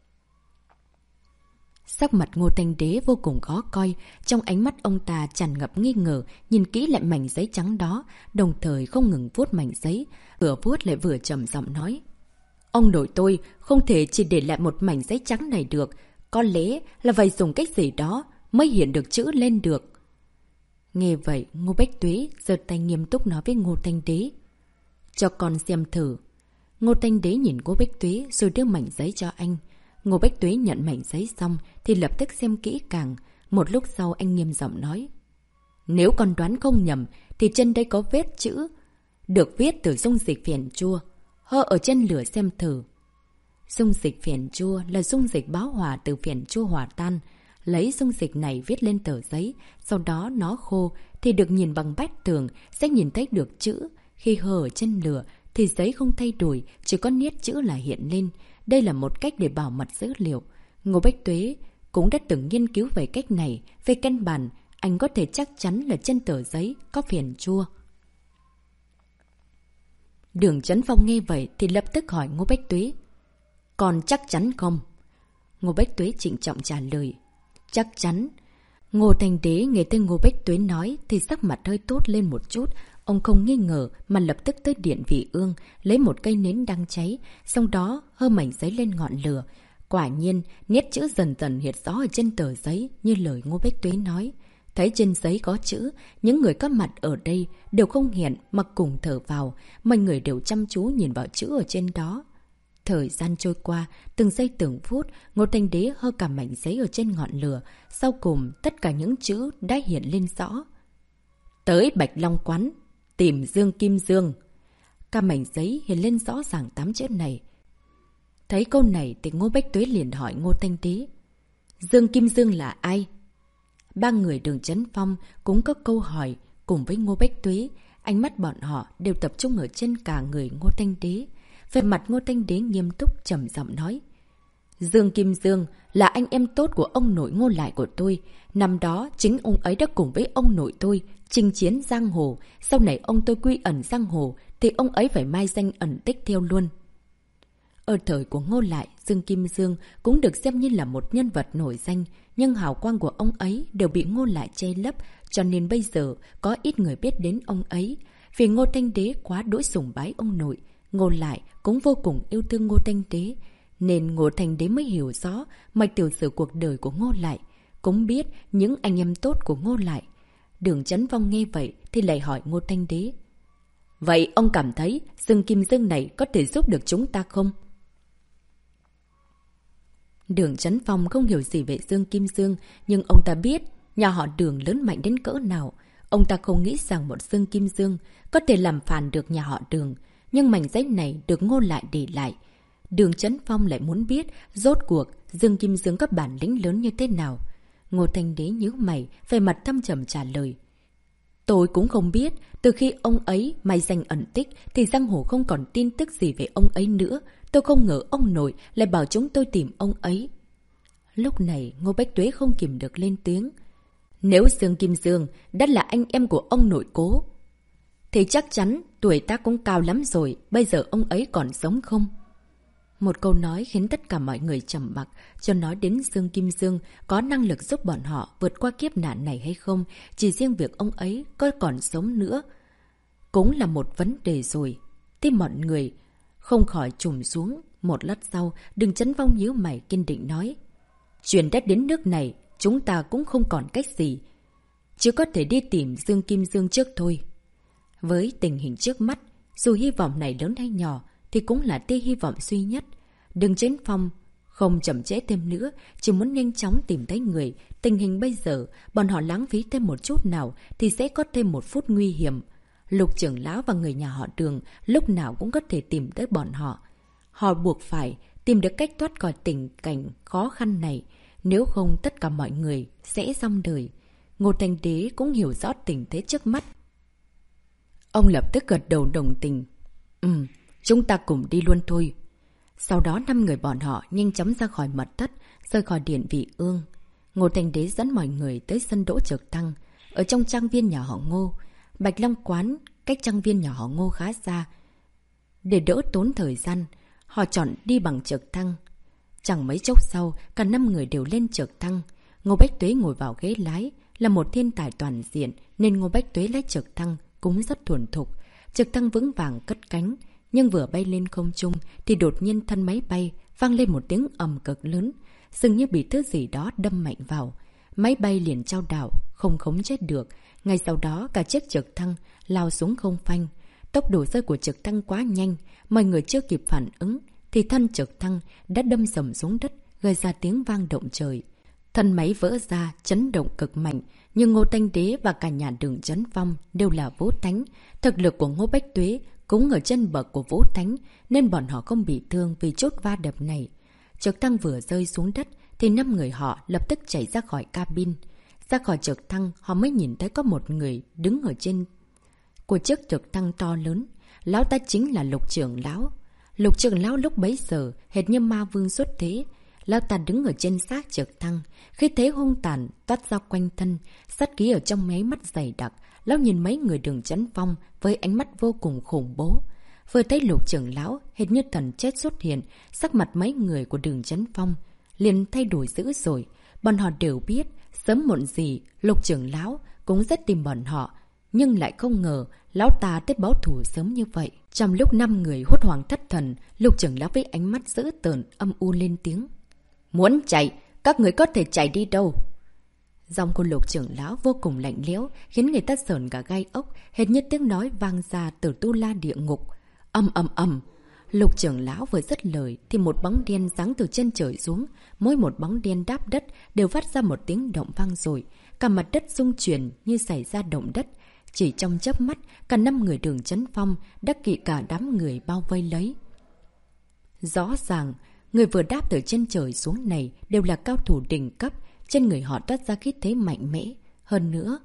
Sắc mặt Ngô Thanh Đế vô cùng khó coi. Trong ánh mắt ông ta tràn ngập nghi ngờ, nhìn kỹ lại mảnh giấy trắng đó, đồng thời không ngừng vuốt mảnh giấy. Vừa vuốt lại vừa trầm giọng nói. Ông nội tôi không thể chỉ để lại một mảnh giấy trắng này được. Có lẽ là phải dùng cách gì đó mới hiện được chữ lên được. Nghe vậy, Ngô Bách Tuế giơ tay nghiêm túc nói với Ngô Thanh Đế. Cho con xem thử. Ngô Thanh Đế nhìn Ngô Bách Tuế rồi đưa mảnh giấy cho anh. Ngô Bách Tuế nhận mảnh giấy xong thì lập tức xem kỹ càng. Một lúc sau anh nghiêm giọng nói. Nếu con đoán không nhầm thì trên đây có vết chữ. Được viết từ dung dịch phèn chua. Hơ ở trên lửa xem thử. Dung dịch phèn chua là dung dịch báo hòa từ phèn chua hòa tan. Lấy dung dịch này viết lên tờ giấy. Sau đó nó khô thì được nhìn bằng bát tường sẽ nhìn thấy được chữ. Khi hơ ở trên lửa thì giấy không thay đổi, chỉ có nét chữ là hiện lên. Đây là một cách để bảo mật dữ liệu. Ngô Bách Tuế cũng đã từng nghiên cứu về cách này. Về căn bản, anh có thể chắc chắn là trên tờ giấy có phèn chua. Đường Chấn Phong nghe vậy thì lập tức hỏi Ngô Bách Tuế. Còn chắc chắn không? Ngô Bách Tuế trịnh trọng trả lời. Chắc chắn. Ngô Thanh Đế nghe tên Ngô Bách Tuế nói thì sắc mặt hơi tốt lên một chút. Ông không nghi ngờ mà lập tức tới điện vị ương, lấy một cây nến đang cháy, sau đó hơ mảnh giấy lên ngọn lửa. Quả nhiên, nét chữ dần dần hiện rõ ở trên tờ giấy như lời Ngô Bách Tuế nói. Thấy trên giấy có chữ, những người có mặt ở đây đều không hẹn mà cùng thở vào, mọi người đều chăm chú nhìn vào chữ ở trên đó. Thời gian trôi qua, từng giây từng phút, Ngô Thanh Đế hơ cả mảnh giấy ở trên ngọn lửa, sau cùng tất cả những chữ đã hiện lên rõ. Tới Bạch Long Quán, tìm Dương Kim Dương. Cả mảnh giấy hiện lên rõ ràng tám chữ này. Thấy câu này thì Ngô Bách Tuế liền hỏi Ngô Thanh Đế. Dương Kim Dương là ai? Ba người Đường Chấn Phong cũng có câu hỏi cùng với Ngô Bách Tuế. Ánh mắt bọn họ đều tập trung ở trên cả người Ngô Thanh Đế. Về mặt Ngô Thanh Đế nghiêm túc trầm giọng nói. Dương Kim Dương là anh em tốt của ông nội Ngô Lại của tôi. Năm đó chính ông ấy đã cùng với ông nội tôi chinh chiến giang hồ. Sau này ông tôi quy ẩn giang hồ thì ông ấy phải mai danh ẩn tích theo luôn. Ở thời của Ngô Lại, Dương Kim Dương cũng được xem như là một nhân vật nổi danh. Nhưng hào quang của ông ấy đều bị Ngô Lại che lấp, cho nên bây giờ có ít người biết đến ông ấy. Vì Ngô Thanh Đế quá đỗi sủng bái ông nội, Ngô Lại cũng vô cùng yêu thương Ngô Thanh Đế. Nên Ngô Thanh Đế mới hiểu rõ mạch tiểu sử cuộc đời của Ngô Lại, cũng biết những anh em tốt của Ngô Lại. Đường Chấn Phong nghe vậy thì lại hỏi Ngô Thanh Đế. Vậy ông cảm thấy Dương Kim Dương này có thể giúp được chúng ta không? Đường Chấn Phong không hiểu gì về Dương Kim Dương, nhưng ông ta biết nhà họ Đường lớn mạnh đến cỡ nào. Ông ta không nghĩ rằng một Dương Kim Dương có thể làm phản được nhà họ Đường. Nhưng mảnh giấy này được Ngô Lại để lại. Đường Chấn Phong lại muốn biết rốt cuộc Dương Kim Dương có bản lĩnh lớn như thế nào. Ngô Thanh Đế nhíu mày, về mặt thâm trầm trả lời. Tôi cũng không biết, từ khi ông ấy mai danh ẩn tích thì giang hồ không còn tin tức gì về ông ấy nữa. Tôi không ngờ ông nội lại bảo chúng tôi tìm ông ấy. Lúc này Ngô Bách Tuế không kìm được lên tiếng. Nếu Dương Kim Dương đã là anh em của ông nội Cố thì chắc chắn tuổi tác cũng cao lắm rồi, bây giờ ông ấy còn sống không? Một câu nói khiến tất cả mọi người trầm mặc, cho nói đến Dương Kim Dương có năng lực giúp bọn họ vượt qua kiếp nạn này hay không, chỉ riêng việc ông ấy có còn sống nữa cũng là một vấn đề rồi. Tim mọi người không khỏi trùm xuống. Một lát sau, Đường Chấn Phong nhíu mày kiên định nói. Chuyện đã đến nước này, chúng ta cũng không còn cách gì, chỉ có thể đi tìm Dương Kim Dương trước thôi. Với tình hình trước mắt, dù hy vọng này lớn hay nhỏ thì cũng là tia hy vọng duy nhất. Đường Chấn Phong không chậm trễ thêm nữa, chỉ muốn nhanh chóng tìm thấy người. Tình hình bây giờ, bọn họ lãng phí thêm một chút nào thì sẽ có thêm một phút nguy hiểm. Lục trưởng lão và người nhà họ Đường lúc nào cũng có thể tìm tới bọn họ. Họ buộc phải tìm được cách thoát khỏi tình cảnh khó khăn này, nếu không tất cả mọi người sẽ xong đời. Ngô Thanh Đế cũng hiểu rõ tình thế trước mắt. Ông lập tức gật đầu đồng tình. Ừ, chúng ta cùng đi luôn thôi. Sau đó năm người bọn họ nhanh chóng ra khỏi mật thất, rời khỏi điện vị ương. Ngô Thanh Đế dẫn mọi người tới sân Đỗ Trực Thăng, ở trong trang viên nhà họ Ngô. Bạch Long Quán cách trang viên nhà họ Ngô khá xa. Để đỡ tốn thời gian, họ chọn đi bằng trực thăng. Chẳng mấy chốc sau, cả năm người đều lên trực thăng. Ngô Bách Tuế ngồi vào ghế lái, là một thiên tài toàn diện nên Ngô Bách Tuế lái trực thăng cũng rất thuần thục. Trực thăng vững vàng cất cánh, nhưng vừa bay lên không trung thì đột nhiên thân máy bay vang lên một tiếng ầm cực lớn, dường như bị thứ gì đó đâm mạnh vào. Máy bay liền chao đảo, không khống chế được. Ngay sau đó cả chiếc trực thăng lao xuống không phanh. Tốc độ rơi của trực thăng quá nhanh, mọi người chưa kịp phản ứng thì thân trực thăng đã đâm sầm xuống đất, gây ra tiếng vang động trời. Thân máy vỡ ra, chấn động cực mạnh, nhưng Ngô Thanh Đế và cả nhà Đường Chấn Phong đều là Vũ Thánh. Thực lực của Ngô Bách Tuế cũng ở trên bậc của Vũ Thánh, nên bọn họ không bị thương vì chốt va đập này. Trực thăng vừa rơi xuống đất thì năm người họ lập tức chạy ra khỏi cabin. Ra khỏi trực thăng, họ mới nhìn thấy có một người đứng ở trên của chiếc trực thăng to lớn. Lão ta chính là Lục trưởng lão. Lục trưởng lão lúc bấy giờ hệt như ma vương xuất thế. Lão ta đứng ở trên xác trực thăng, khi thế hung tàn toát ra quanh thân, sát khí ở trong mấy mắt dày đặc. Lão nhìn mấy người Đường Chấn Phong với ánh mắt vô cùng khủng bố. Vừa thấy Lục trưởng lão hệt như thần chết xuất hiện, sắc mặt mấy người của Đường Chấn Phong liền thay đổi dữ rồi. Bọn họ đều biết sớm muộn gì Lục trưởng lão cũng sẽ tìm bọn họ, nhưng lại không ngờ lão ta tới báo thù sớm như vậy. Trong lúc năm người hốt hoảng thất thần, Lục trưởng lão với ánh mắt dữ tợn âm u lên tiếng: Muốn chạy, các người có thể chạy đi đâu? Giọng của Lục trưởng lão vô cùng lạnh lẽo, khiến người ta sởn cả gai ốc, hệt như tiếng nói vang ra từ tu la địa ngục. Ầm ầm ầm. Lục trưởng lão vừa dứt lời thì một bóng đen giáng từ trên trời xuống, mỗi một bóng đen đáp đất đều phát ra một tiếng động vang rồi, cả mặt đất rung chuyển như xảy ra động đất. Chỉ trong chớp mắt, cả năm người Đường Chấn Phong đã bị cả đám người bao vây lấy. Rõ ràng, người vừa đáp từ trên trời xuống này đều là cao thủ đỉnh cấp, trên người họ toát ra khí thế mạnh mẽ. Hơn nữa,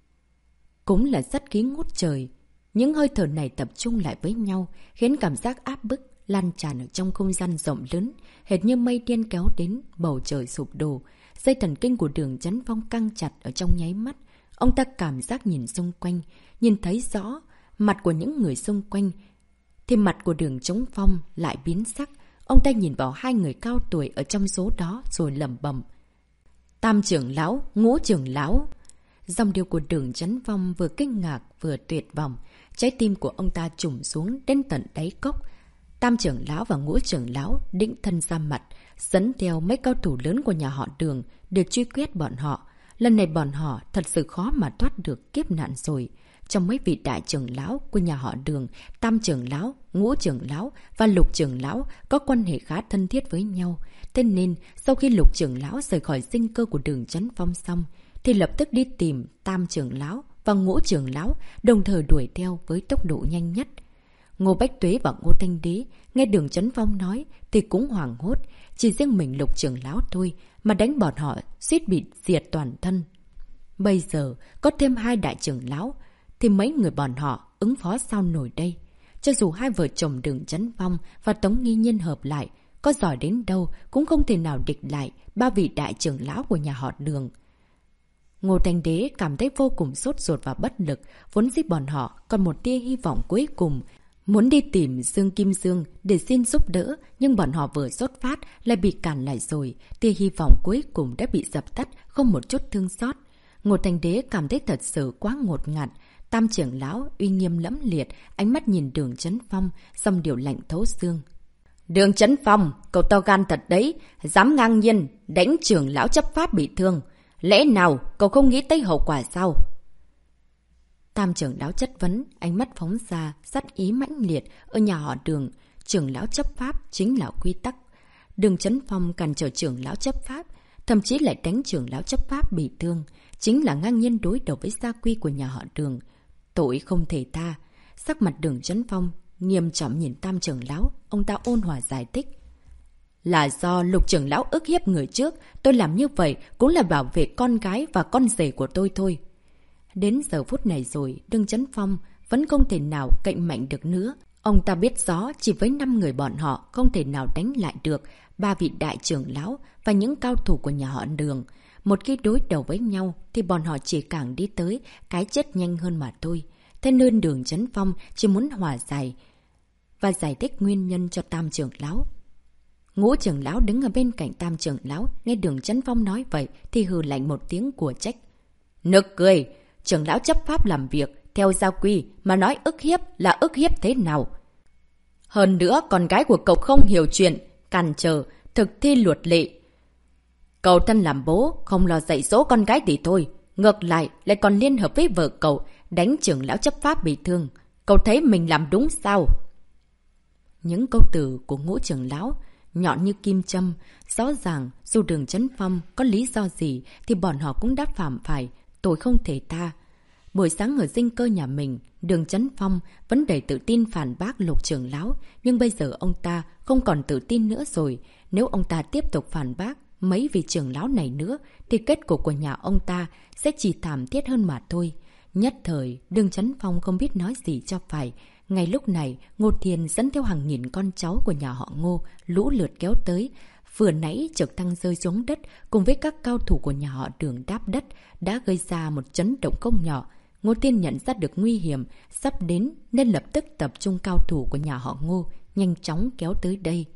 cũng là sát khí ngút trời. Những hơi thở này tập trung lại với nhau, khiến cảm giác áp bức lan tràn ở trong không gian rộng lớn, hệt như mây đen kéo đến, bầu trời sụp đổ. Dây thần kinh của Đường Chấn Phong căng chặt ở trong nháy mắt. Ông ta cảm giác nhìn xung quanh, nhìn thấy rõ mặt của những người xung quanh, thì mặt của Đường Chấn Phong lại biến sắc. Ông ta nhìn vào hai người cao tuổi ở trong số đó rồi lẩm bẩm: Tam trưởng lão, Ngũ trưởng lão. Dòng điệu của Đường Chấn Phong vừa kinh ngạc vừa tuyệt vọng, trái tim của ông ta trùng xuống đến tận đáy cốc. Tam trưởng lão và Ngũ trưởng lão định thân ra mặt, dẫn theo mấy cao thủ lớn của nhà họ Đường để truy quét bọn họ. Lần này bọn họ thật sự khó mà thoát được kiếp nạn rồi. Trong mấy vị đại trưởng lão của nhà họ Đường, Tam trưởng lão, Ngũ trưởng lão và Lục trưởng lão có quan hệ khá thân thiết với nhau. Thế nên, sau khi Lục trưởng lão rời khỏi sinh cơ của Đường Chấn Phong xong, thì lập tức đi tìm Tam trưởng lão và Ngũ trưởng lão, đồng thời đuổi theo với tốc độ nhanh nhất. Ngô Bách Tuế và Ngô Thanh Đế nghe Đường Chấn Phong nói thì cũng hoảng hốt. Chỉ riêng mình Lục trưởng lão thôi mà đánh bọn họ suýt bị diệt toàn thân. Bây giờ có thêm hai đại trưởng lão thì mấy người bọn họ ứng phó sao nổi đây? Cho dù hai vợ chồng Đường Chấn Phong và Tống Nghi Nhiên hợp lại, có giỏi đến đâu cũng không thể nào địch lại ba vị đại trưởng lão của nhà họ Đường. Ngô Thanh Đế cảm thấy vô cùng sốt ruột và bất lực, vốn dĩ bọn họ còn một tia hy vọng cuối cùng, muốn đi tìm Dương Kim Dương để xin giúp đỡ, nhưng bọn họ vừa xuất phát lại bị cản lại rồi, tia hy vọng cuối cùng đã bị dập tắt, không một chút thương xót. Ngô Thanh Đế cảm thấy thật sự quá ngột ngạt. Tam trưởng lão uy nghiêm lẫm liệt, ánh mắt nhìn Đường Chấn Phong, dòng điệu lạnh thấu xương. Đường Chấn Phong, cậu to gan thật đấy, dám ngang nhiên đánh trưởng lão chấp pháp bị thương. Lẽ nào cậu không nghĩ tới hậu quả sao? Tam trưởng lão chất vấn, ánh mắt phóng ra, sát ý mãnh liệt. Ở nhà họ Đường, trưởng lão chấp pháp chính là quy tắc. Đường Chấn Phong cản trở trưởng lão chấp pháp, thậm chí lại đánh trưởng lão chấp pháp bị thương, chính là ngang nhiên đối đầu với gia quy của nhà họ Đường. Tội không thể tha. Sắc mặt Đường Chấn Phong Nghiêm trọng nhìn Tam trưởng lão, ông ta ôn hòa giải thích. Là do Lục trưởng lão ức hiếp người trước, tôi làm như vậy cũng là bảo vệ con gái và con rể của tôi thôi. Đến giờ phút này rồi, Đương Chấn Phong vẫn không thể nào cạnh mạnh được nữa. Ông ta biết rõ chỉ với năm người bọn họ không thể nào đánh lại được ba vị đại trưởng lão và những cao thủ của nhà họ Đường. Một khi đối đầu với nhau thì bọn họ chỉ càng đi tới cái chết nhanh hơn mà thôi. Thế nên Đường Chấn Phong chỉ muốn hòa giải và giải thích nguyên nhân cho Tam trưởng lão. Ngũ trưởng lão đứng ở bên cạnh Tam trưởng lão, nghe Đường Chấn Phong nói vậy thì hừ lạnh một tiếng của trách. Nực cười, trưởng lão chấp pháp làm việc theo gia quy mà nói ức hiếp là ức hiếp thế nào? Hơn nữa con gái của cậu không hiểu chuyện, cản trở, thực thi luật lệ. Cậu thân làm bố, không lo dạy dỗ con gái thì thôi. Ngược lại, lại còn liên hợp với vợ cậu, đánh trưởng lão chấp pháp bị thương. Cậu thấy mình làm đúng sao? Những câu từ của Ngũ trưởng lão, nhọn như kim châm. Rõ ràng, dù Đường Chấn Phong có lý do gì, thì bọn họ cũng đã phạm phải, tội không thể tha. Buổi sáng ở dinh cơ nhà mình, Đường Chấn Phong vẫn đầy tự tin phản bác Lục trưởng lão, nhưng bây giờ ông ta không còn tự tin nữa rồi. Nếu ông ta tiếp tục phản bác mấy vị trưởng lão này nữa, thì kết cục của nhà ông ta sẽ chỉ thảm thiết hơn mà thôi. Nhất thời, Đường Chấn Phong không biết nói gì cho phải. Ngay lúc này, Ngô Thiên dẫn theo hàng nghìn con cháu của nhà họ Ngô lũ lượt kéo tới. Vừa nãy trực thăng rơi xuống đất cùng với các cao thủ của nhà họ Đường đáp đất đã gây ra một chấn động không nhỏ. Ngô Thiên nhận ra được nguy hiểm sắp đến nên lập tức tập trung cao thủ của nhà họ Ngô nhanh chóng kéo tới đây.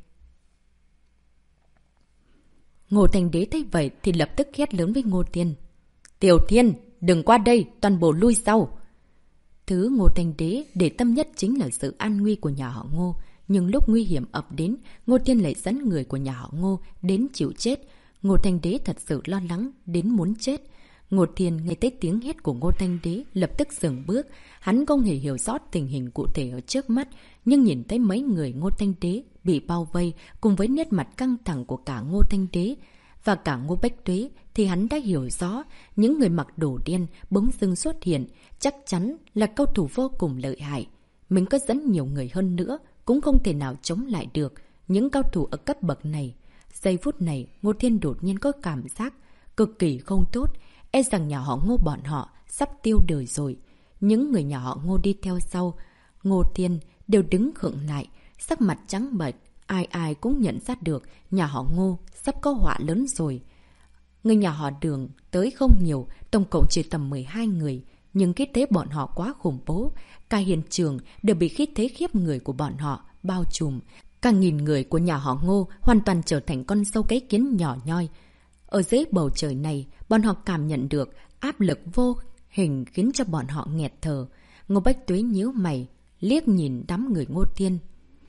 Ngô Thành Đế thấy vậy thì lập tức hét lớn với Ngô Thiên. Tiểu Thiên, đừng qua đây, toàn bộ lui sau. Thứ Ngô Thành Đế để tâm nhất chính là sự an nguy của nhà họ Ngô. Nhưng lúc nguy hiểm ập đến, Ngô Thiên lại dẫn người của nhà họ Ngô đến chịu chết. Ngô Thành Đế thật sự lo lắng đến muốn chết. Ngô Thiên nghe tới tiếng hét của Ngô Thanh Đế lập tức dừng bước. Hắn không hề hiểu rõ tình hình cụ thể ở trước mắt, nhưng nhìn thấy mấy người Ngô Thanh Đế bị bao vây cùng với nét mặt căng thẳng của cả Ngô Thanh Đế và cả Ngô Bách Tuế thì hắn đã hiểu rõ những người mặc đồ đen bỗng dưng xuất hiện chắc chắn là cao thủ vô cùng lợi hại. Mình có dẫn nhiều người hơn nữa cũng không thể nào chống lại được những cao thủ ở cấp bậc này. Giây phút này, Ngô Thiên đột nhiên có cảm giác cực kỳ không tốt. E rằng nhà họ Ngô bọn họ sắp tiêu đời rồi. Những người nhà họ Ngô đi theo sau Ngô Thiên đều đứng khựng lại, sắc mặt trắng bệch. Ai ai cũng nhận ra được nhà họ Ngô sắp có họa lớn rồi. Người nhà họ Đường tới không nhiều, tổng cộng chỉ tầm mười hai người. Nhưng khí thế bọn họ quá khủng bố. Cả hiện trường đều bị khí thế khiếp người của bọn họ bao trùm. Cả nghìn người của nhà họ Ngô hoàn toàn trở thành con sâu cái kiến nhỏ nhoi. Ở dưới bầu trời này, bọn họ cảm nhận được áp lực vô hình khiến cho bọn họ nghẹt thở. Ngô Bách Tuế nhíu mày, liếc nhìn đám người Ngô Thiên.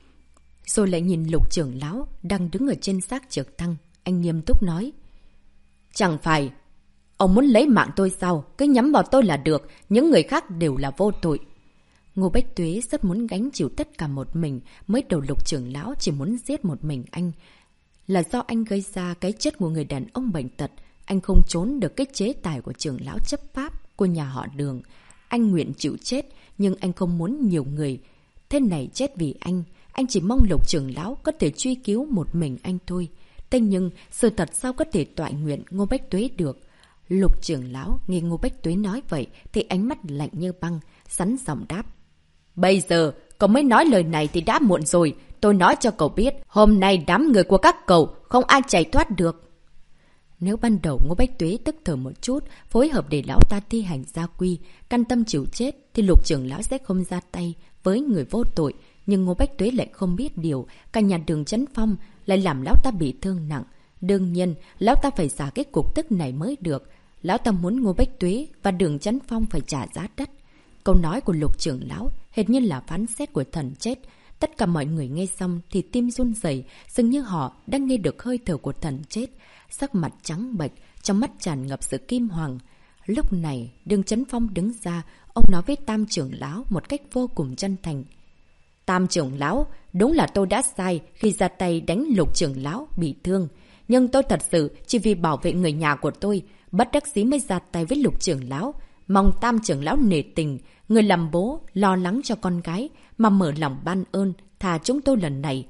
Rồi lại nhìn Lục trưởng lão đang đứng ở trên xác trực thăng. Anh nghiêm túc nói. Chẳng phải, ông muốn lấy mạng tôi sao? Cứ nhắm vào tôi là được, những người khác đều là vô tội. Ngô Bách Tuế rất muốn gánh chịu tất cả một mình, mới đầu Lục trưởng lão chỉ muốn giết một mình anh. Là do anh gây ra cái chết của người đàn ông bệnh tật. Anh không trốn được cái chế tài của trưởng lão chấp pháp của nhà họ Đường. Anh nguyện chịu chết, nhưng anh không muốn nhiều người thế này chết vì anh. Anh chỉ mong Lục trưởng lão có thể truy cứu một mình anh thôi. Thế nhưng, sự thật sao có thể toại nguyện Ngô Bách Tuế được? Lục trưởng lão nghe Ngô Bách Tuế nói vậy thì ánh mắt lạnh như băng, sắn giọng đáp. Bây giờ, cậu mới nói lời này thì đã muộn rồi. Tôi nói cho cậu biết, hôm nay đám người của các cậu không ai chạy thoát được. Nếu ban đầu Ngô Bách Tuế tức thở một chút, phối hợp để lão ta thi hành gia quy, căn tâm chịu chết, thì Lục trưởng lão sẽ không ra tay với người vô tội. Nhưng Ngô Bách Tuế lại không biết điều, cả nhà Đường Chấn Phong lại làm lão ta bị thương nặng. Đương nhiên, lão ta phải trả cái cục tức này mới được. Lão ta muốn Ngô Bách Tuế và Đường Chấn Phong phải trả giá đắt. Câu nói của Lục trưởng lão hệt như là phán xét của thần chết. Tất cả mọi người nghe xong thì tim run rẩy, dường như họ đang nghe được hơi thở của thần chết. Sắc mặt trắng bệch, trong mắt tràn ngập sự kim hoàng. Lúc này, Đường Chấn Phong đứng ra, ông nói với Tam trưởng lão một cách vô cùng chân thành. Tam trưởng lão, đúng là tôi đã sai khi ra tay đánh Lục trưởng lão bị thương. Nhưng tôi thật sự chỉ vì bảo vệ người nhà của tôi, bất đắc dĩ mới ra tay với Lục trưởng lão. Mong Tam trưởng lão nể tình, người làm bố, lo lắng cho con gái, mà mở lòng ban ơn, thà chúng tôi lần này.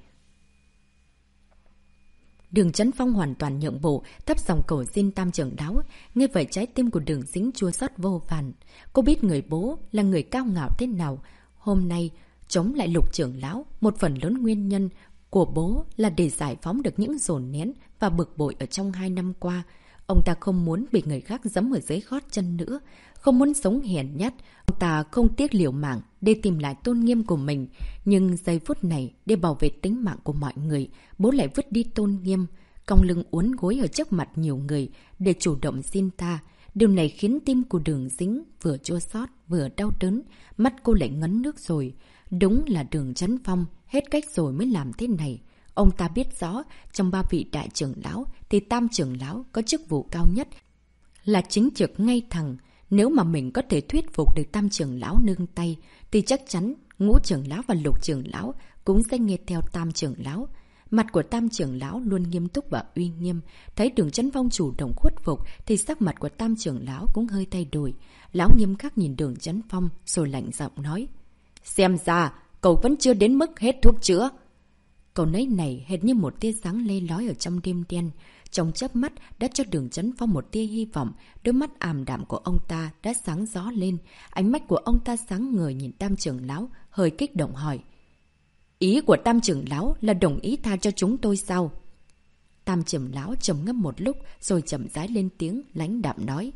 Đường Chấn Phong hoàn toàn nhượng bộ, thấp giọng cầu xin Tam trưởng lão. Nghe vậy trái tim của Đường Dính chua xót vô vàn. Cô biết người bố là người cao ngạo thế nào. Hôm nay, chống lại Lục trưởng lão, một phần lớn nguyên nhân của bố là để giải phóng được những dồn nén và bực bội ở trong hai năm qua. Ông ta không muốn bị người khác giẫm ở dưới gót chân nữa, không muốn sống hèn nhát. Ông ta không tiếc liều mạng để tìm lại tôn nghiêm của mình. Nhưng giây phút này, để bảo vệ tính mạng của mọi người, bố lại vứt đi tôn nghiêm, cong lưng uốn gối ở trước mặt nhiều người để chủ động xin tha. Điều này khiến tim của Đường Dính vừa chua xót vừa đau đớn, mắt cô lại ngấn nước rồi. Đúng là Đường Chấn Phong, hết cách rồi mới làm thế này. Ông ta biết rõ, trong ba vị đại trưởng lão thì Tam trưởng lão có chức vụ cao nhất, là chính trực ngay thẳng. Nếu mà mình có thể thuyết phục được Tam trưởng lão nương tay, thì chắc chắn Ngũ trưởng lão và Lục trưởng lão cũng sẽ nghe theo Tam trưởng lão. Mặt của Tam trưởng lão luôn nghiêm túc và uy nghiêm. Thấy Đường Chấn Phong chủ động khuất phục thì sắc mặt của Tam trưởng lão cũng hơi thay đổi. Lão nghiêm khắc nhìn Đường Chấn Phong rồi lạnh giọng nói: Xem ra cậu vẫn chưa đến mức hết thuốc chữa. Câu nói này hệt như một tia sáng lê lói ở trong đêm đen. Trong chớp mắt đã cho Đường Chấn Phong một tia hy vọng. Đôi mắt ảm đạm của ông ta đã sáng gió lên. Ánh mắt của ông ta sáng ngời nhìn Tam trưởng lão, hơi kích động hỏi: Ý của Tam trưởng lão là đồng ý tha cho chúng tôi sao? Tam trưởng lão trầm ngâm một lúc rồi chậm rãi lên tiếng lãnh đạm nói: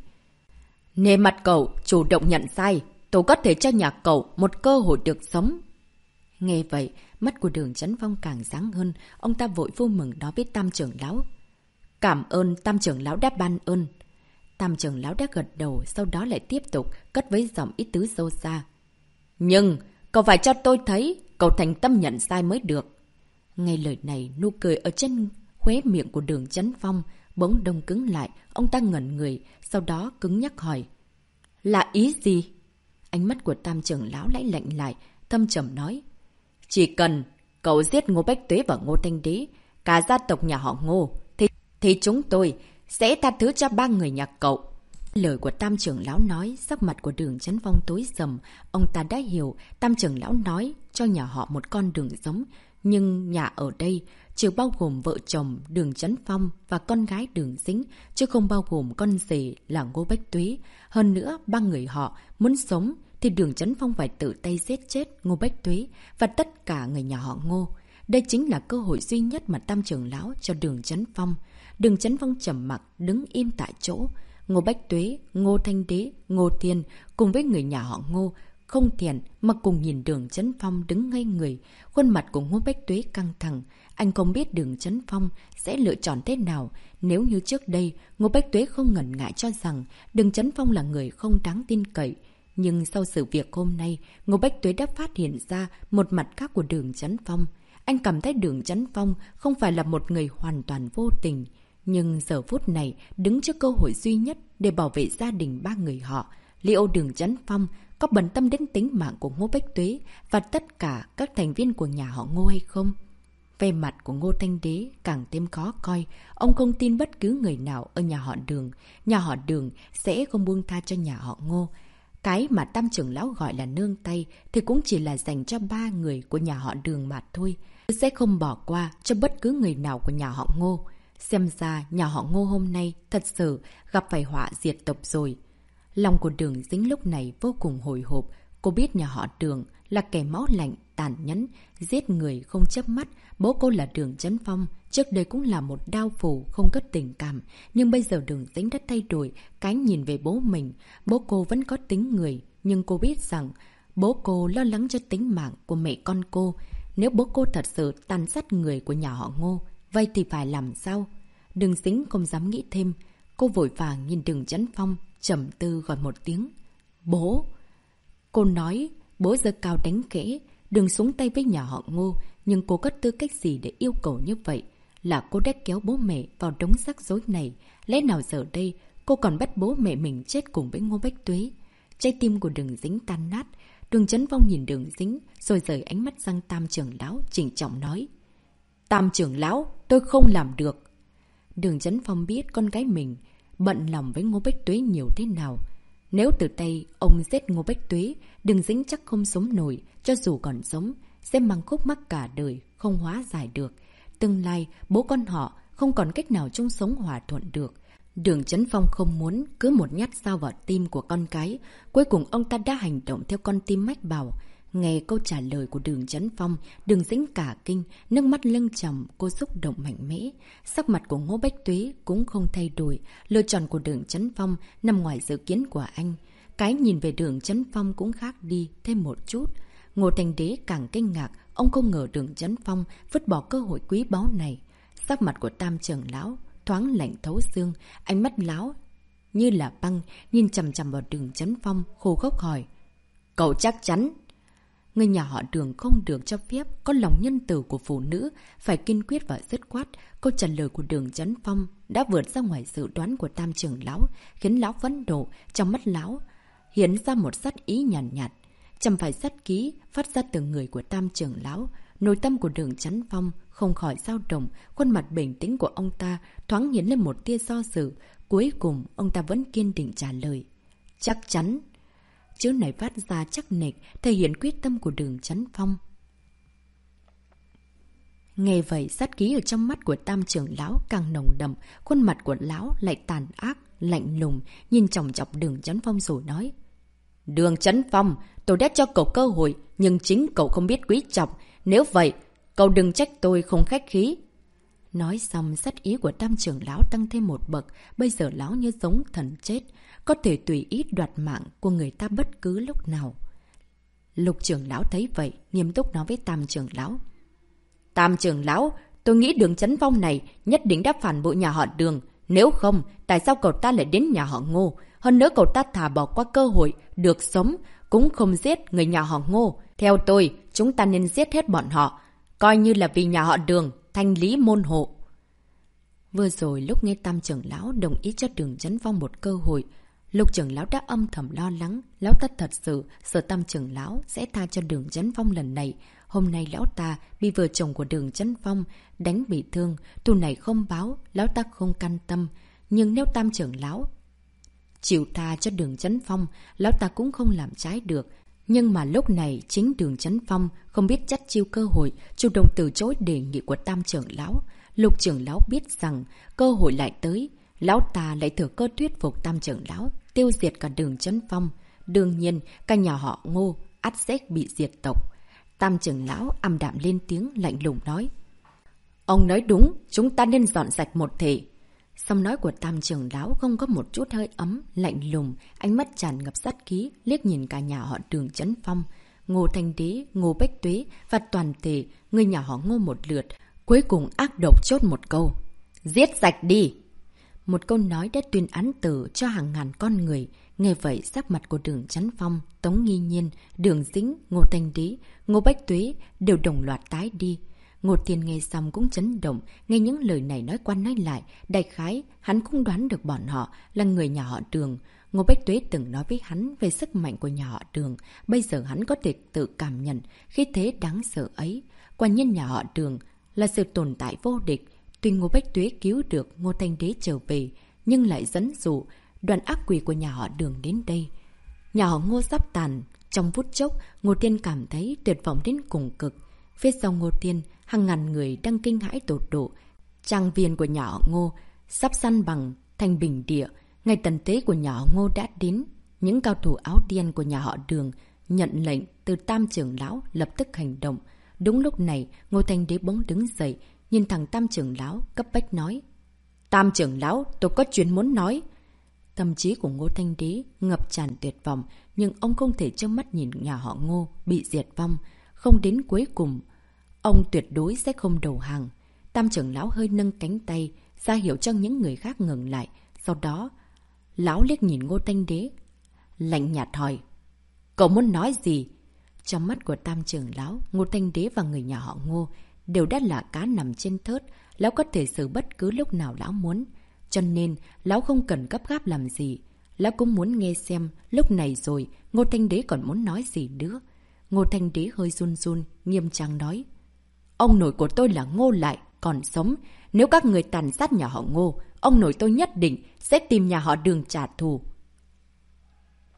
Nề mặt cậu chủ động nhận sai, tôi có thể cho nhà cậu một cơ hội được sống. Nghe vậy, mắt của Đường Chấn Phong càng sáng hơn. Ông ta vội vui mừng nói với Tam trưởng lão: Cảm ơn Tam trưởng lão đã ban ơn. Tam trưởng lão đã gật đầu, sau đó lại tiếp tục cất với giọng ít tứ sâu xa: Nhưng cậu phải cho tôi thấy cậu thành tâm nhận sai mới được. Ngay lời này, nụ cười ở trên khóe miệng của Đường Chấn Phong bỗng đông cứng lại. Ông ta ngẩn người, sau đó cứng nhắc hỏi: Là ý gì? Ánh mắt của Tam trưởng lão lại lạnh lại, thâm trầm nói: Chỉ cần cậu giết Ngô Bách Tuế và Ngô Thanh Đế, cả gia tộc nhà họ Ngô, thì, thì chúng tôi sẽ tha thứ cho ba người nhà cậu. Lời của Tam trưởng lão nói, sắc mặt của Đường Chấn Phong tối sầm. Ông ta đã hiểu Tam trưởng lão nói cho nhà họ một con đường sống. Nhưng nhà ở đây chỉ bao gồm vợ chồng Đường Chấn Phong và con gái Đường Dính, chứ không bao gồm con rể là Ngô Bách Tuế. Hơn nữa, ba người họ muốn sống thì Đường Chấn Phong phải tự tay giết chết Ngô Bách Tuế và tất cả người nhà họ Ngô. Đây chính là cơ hội duy nhất mà Tam trưởng lão cho Đường Chấn Phong. Đường Chấn Phong trầm mặc đứng im tại chỗ. Ngô Bách Tuế, Ngô Thanh Đế, Ngô Thiên cùng với người nhà họ Ngô không thiện mà cùng nhìn Đường Chấn Phong đứng ngây người. Khuôn mặt của Ngô Bách Tuế căng thẳng. Anh không biết Đường Chấn Phong sẽ lựa chọn thế nào. Nếu như trước đây, Ngô Bách Tuế không ngần ngại cho rằng Đường Chấn Phong là người không đáng tin cậy. Nhưng sau sự việc hôm nay, Ngô Bách Tuế đã phát hiện ra một mặt khác của Đường Chấn Phong. Anh cảm thấy Đường Chấn Phong không phải là một người hoàn toàn vô tình. Nhưng giờ phút này, đứng trước cơ hội duy nhất để bảo vệ gia đình ba người họ, liệu Đường Chấn Phong có bận tâm đến tính mạng của Ngô Bách Tuế và tất cả các thành viên của nhà họ Ngô hay không? Về mặt của Ngô Thanh Đế càng thêm khó coi. Ông không tin bất cứ người nào ở nhà họ Đường. Nhà họ Đường sẽ không buông tha cho nhà họ Ngô. Cái mà Tam trưởng lão gọi là nương tay thì cũng chỉ là dành cho ba người của nhà họ Đường mà thôi. Sẽ không bỏ qua cho bất cứ người nào của nhà họ Ngô. Xem ra nhà họ Ngô hôm nay thật sự gặp phải họa diệt tộc rồi. Lòng của Đường Dính lúc này vô cùng hồi hộp. Cô biết nhà họ Đường là kẻ máu lạnh, tàn nhẫn, giết người không chớp mắt. Bố cô là Đường Chấn Phong, trước đây cũng là một đao phủ không có tình cảm. Nhưng bây giờ Đường Dính đã thay đổi cái nhìn về bố mình. Bố cô vẫn có tính người, nhưng cô biết rằng bố cô lo lắng cho tính mạng của mẹ con cô. Nếu bố cô thật sự tàn sát người của nhà họ Ngô, vậy thì phải làm sao? Đường Dính không dám nghĩ thêm. Cô vội vàng nhìn Đường Chấn Phong, trầm tư gọi một tiếng: Bố! Cô nói bố giơ cao đánh khẽ, đừng xuống tay với nhà họ Ngô. Nhưng cô có tư cách gì để yêu cầu như vậy? Là cô đã kéo bố mẹ vào đống rắc rối này. Lẽ nào giờ đây cô còn bắt bố mẹ mình chết cùng với Ngô Bách Tuế? Trái tim của Đường Dính tan nát. Đường Chấn Phong nhìn Đường Dính rồi rời ánh mắt sang Tam trưởng lão, trịnh trọng nói: Tam trưởng lão, tôi không làm được. Đường Chấn Phong biết con gái mình bận lòng với Ngô Bách Tuế nhiều thế nào. Nếu từ tay ông giết Ngô Bách Tuế, Đường Dĩnh chắc không sống nổi, cho dù còn sống, sẽ mang khúc mắc cả đời, không hóa giải được. Tương lai, bố con họ không còn cách nào chung sống hòa thuận được. Đường Chấn Phong không muốn cứ một nhát dao vào tim của con cái. Cuối cùng ông ta đã hành động theo con tim mách bảo. Nghe câu trả lời của Đường Chấn Phong, Đường Dĩnh cả kinh, nước mắt lưng tròng, cô xúc động mạnh mẽ. Sắc mặt của Ngô Bách Tuế cũng không thay đổi, lựa chọn của Đường Chấn Phong nằm ngoài dự kiến của anh. Cái nhìn về Đường Chấn Phong cũng khác đi thêm một chút. Ngô Thanh Đế càng kinh ngạc, ông không ngờ Đường Chấn Phong vứt bỏ cơ hội quý báu này. Sắc mặt của Tam trưởng lão thoáng lạnh thấu xương, ánh mắt lão như là băng, nhìn chằm chằm vào Đường Chấn Phong, khô khốc hỏi. Cậu chắc chắn? Người nhà họ Đường không được cho phép có lòng nhân từ của phụ nữ, phải kiên quyết và dứt khoát. Câu trả lời của Đường Chấn Phong đã vượt ra ngoài dự đoán của Tam trưởng lão, khiến lão phẫn nộ, trong mắt lão hiện ra một sát ý nhàn nhạt, nhạt. Chẳng phải sát ký phát ra từ người của Tam trưởng lão. Nội tâm của Đường Chấn Phong không khỏi dao động, khuôn mặt bình tĩnh của ông ta thoáng hiện lên một tia do dự. Cuối cùng ông ta vẫn kiên định trả lời. Chắc chắn. Chữ này phát ra chắc nịch, thể hiện quyết tâm của Đường Chấn Phong. Nghe vậy, sát khí ở trong mắt của Tam trưởng lão càng nồng đậm, khuôn mặt của lão lại tàn ác, lạnh lùng, nhìn chòng chọc Đường Chấn Phong rồi nói. Đường Chấn Phong, tôi đã cho cậu cơ hội, nhưng chính cậu không biết quý trọng. Nếu vậy, cậu đừng trách tôi không khách khí. Nói xong, sát ý của Tam trưởng lão tăng thêm một bậc, bây giờ lão như giống thần chết, có thể tùy ý đoạt mạng của người ta bất cứ lúc nào. Lục trưởng lão thấy vậy, nghiêm túc nói với Tam trưởng lão. Tam trưởng lão, tôi nghĩ Đường Chấn Phong này nhất định đã phản bội nhà họ Đường. Nếu không, tại sao cậu ta lại đến nhà họ Ngô? Hơn nữa cậu ta thả bỏ qua cơ hội được sống, cũng không giết người nhà họ Ngô. Theo tôi, chúng ta nên giết hết bọn họ, coi như là vì nhà họ Đường, thanh lý môn hộ. Vừa rồi lúc nghe Tam trưởng lão đồng ý cho Đường Chấn Phong một cơ hội, Lục trưởng lão đã âm thầm lo lắng, lão ta thật sự sợ Tam trưởng lão sẽ tha cho Đường Chấn Phong lần này. Hôm nay lão ta bị vợ chồng của Đường Chấn Phong đánh bị thương, thù này không báo, lão ta không can tâm. Nhưng nếu Tam trưởng lão chịu tha cho Đường Chấn Phong, lão ta cũng không làm trái được. Nhưng mà lúc này chính Đường Chấn Phong không biết chắt chiu cơ hội, chủ động từ chối đề nghị của Tam trưởng lão. Lục trưởng lão biết rằng cơ hội lại tới, lão ta lại thừa cơ thuyết phục Tam trưởng lão tiêu diệt cả Đường Chấn Phong. Đương nhiên, cả nhà họ Ngô ắt sẽ bị diệt tộc. Tam trưởng lão ầm đạm lên tiếng lạnh lùng nói. Ông nói đúng, chúng ta nên dọn sạch một thể. Xong nói của Tam trưởng lão không có một chút hơi ấm, lạnh lùng, ánh mắt tràn ngập sát khí, liếc nhìn cả nhà họ Đường Chấn Phong, Ngô Thanh Đế, Ngô Bách Tuế và toàn thể người nhà họ Ngô một lượt. Cuối cùng ác độc chốt một câu. Giết sạch đi! Một câu nói đã tuyên án tử cho hàng ngàn con người. Nghe vậy, sắc mặt của Đường Chấn Phong, Tống Nghi Nhiên, Đường Dĩnh, Ngô Thanh Đế, Ngô Bách Tuế đều đồng loạt tái đi. Ngô Thiên nghe xong cũng chấn động, nghe những lời này nói qua nói lại, đại khái hắn cũng đoán được bọn họ là người nhà họ Đường. Ngô Bách Tuế từng nói với hắn về sức mạnh của nhà họ Đường, bây giờ hắn có thể tự cảm nhận khí thế đáng sợ ấy. Quả nhiên nhà họ Đường là sự tồn tại vô địch. Tuy Ngô Bách Tuế cứu được Ngô Thanh Đế trở về, nhưng lại dẫn dụ đoàn ác quỷ của nhà họ Đường đến đây. Nhà họ Ngô sắp tàn, trong phút chốc, Ngô Thiên cảm thấy tuyệt vọng đến cùng cực. Phía sau Ngô Thiên, hàng ngàn người đang kinh hãi tột độ. Trang viên của nhà họ Ngô sắp săn bằng thành bình địa. Ngày tận thế của nhà họ Ngô đã đến. Những cao thủ áo đen của nhà họ Đường nhận lệnh từ Tam trưởng lão lập tức hành động. Đúng lúc này, Ngô Thanh Đế bỗng đứng dậy, nhìn thẳng Tam trưởng lão, cấp bách nói. Tam trưởng lão, tôi có chuyện muốn nói. Tâm trí của Ngô Thanh Đế ngập tràn tuyệt vọng, nhưng ông không thể trơ mắt nhìn nhà họ Ngô bị diệt vong. Không đến cuối cùng, ông tuyệt đối sẽ không đầu hàng. Tam trưởng lão hơi nâng cánh tay, ra hiệu cho những người khác ngừng lại. Sau đó, lão liếc nhìn Ngô Thanh Đế, lạnh nhạt hỏi. Cậu muốn nói gì? Trong mắt của Tam trưởng lão, Ngô Thanh Đế và người nhà họ Ngô đều đã là cá nằm trên thớt. Lão có thể xử bất cứ lúc nào lão muốn. Cho nên, lão không cần gấp gáp làm gì. Lão cũng muốn nghe xem lúc này rồi Ngô Thanh Đế còn muốn nói gì nữa. Ngô Thanh Đế hơi run run, nghiêm trang nói. Ông nội của tôi là Ngô Lại, còn sống. Nếu các người tàn sát nhà họ Ngô, ông nội tôi nhất định sẽ tìm nhà họ Đường trả thù.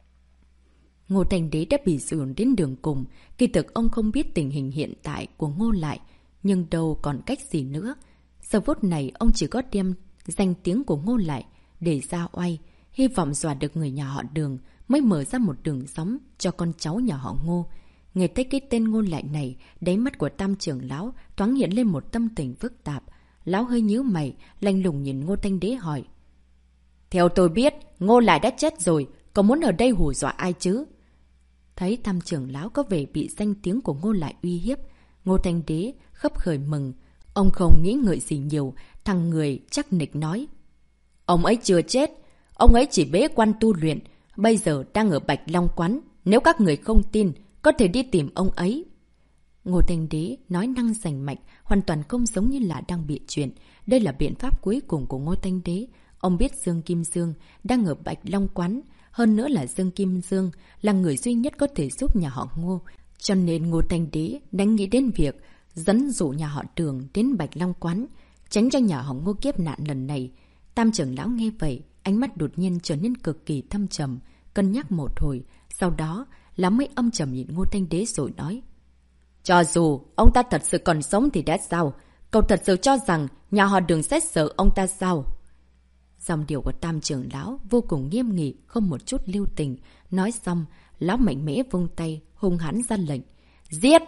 Ngô Thanh Đế đã bị dồn đến đường cùng. Kỳ thực ông không biết tình hình hiện tại của Ngô Lại, nhưng đâu còn cách gì nữa. Giờ phút này ông chỉ có đem danh tiếng của Ngô Lại để ra oai, hy vọng dọa được người nhà họ Đường mới mở ra một đường sống cho con cháu nhà họ Ngô. Nghe thấy cái tên Ngô Lại này, đáy mắt của Tam trưởng lão thoáng hiện lên một tâm tình phức tạp. Lão hơi nhíu mày, lạnh lùng nhìn Ngô Thanh Đế hỏi. Theo tôi biết, Ngô Lại đã chết rồi, có muốn ở đây hù dọa ai chứ? Thấy Tam trưởng lão có vẻ bị danh tiếng của Ngô Lại uy hiếp, Ngô Thanh Đế khấp khởi mừng. Ông không nghĩ ngợi gì nhiều, thằng người chắc nịch nói. Ông ấy chưa chết, ông ấy chỉ bế quan tu luyện, bây giờ đang ở Bạch Long Quán. Nếu các người không tin, có thể đi tìm ông ấy. Ngô Thanh Đế nói năng rành mạch, hoàn toàn không giống như là đang bịa chuyện. Đây là biện pháp cuối cùng của Ngô Thanh Đế. Ông biết Dương Kim Dương đang ở Bạch Long Quán. Hơn nữa là Dương Kim Dương là người duy nhất có thể giúp nhà họ Ngô. Cho nên Ngô Thanh Đế đang nghĩ đến việc dẫn dụ nhà họ Đường đến Bạch Long Quán, tránh cho nhà họ Ngô kiếp nạn lần này. Tam trưởng lão nghe vậy, ánh mắt đột nhiên trở nên cực kỳ thâm trầm, cân nhắc một hồi. Sau đó, lão mới âm trầm nhìn Ngô Thanh Đế rồi nói. Cho dù ông ta thật sự còn sống thì đã sao? Cậu thật sự cho rằng nhà họ Đường sẽ sợ ông ta sao? Dòng điệu của Tam trưởng lão vô cùng nghiêm nghị, không một chút lưu tình. Nói xong, lão mạnh mẽ vung tay, hung hãn ra lệnh. Giết!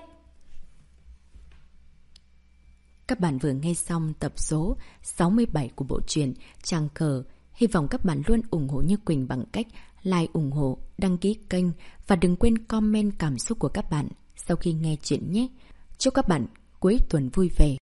Các bạn vừa nghe xong tập số sáu mươi bảy của bộ truyện Tràng Cờ. Hy vọng các bạn luôn ủng hộ Như Quỳnh bằng cách like, ủng hộ, đăng ký kênh và đừng quên comment cảm xúc của các bạn sau khi nghe chuyện nhé. Chúc các bạn cuối tuần vui vẻ.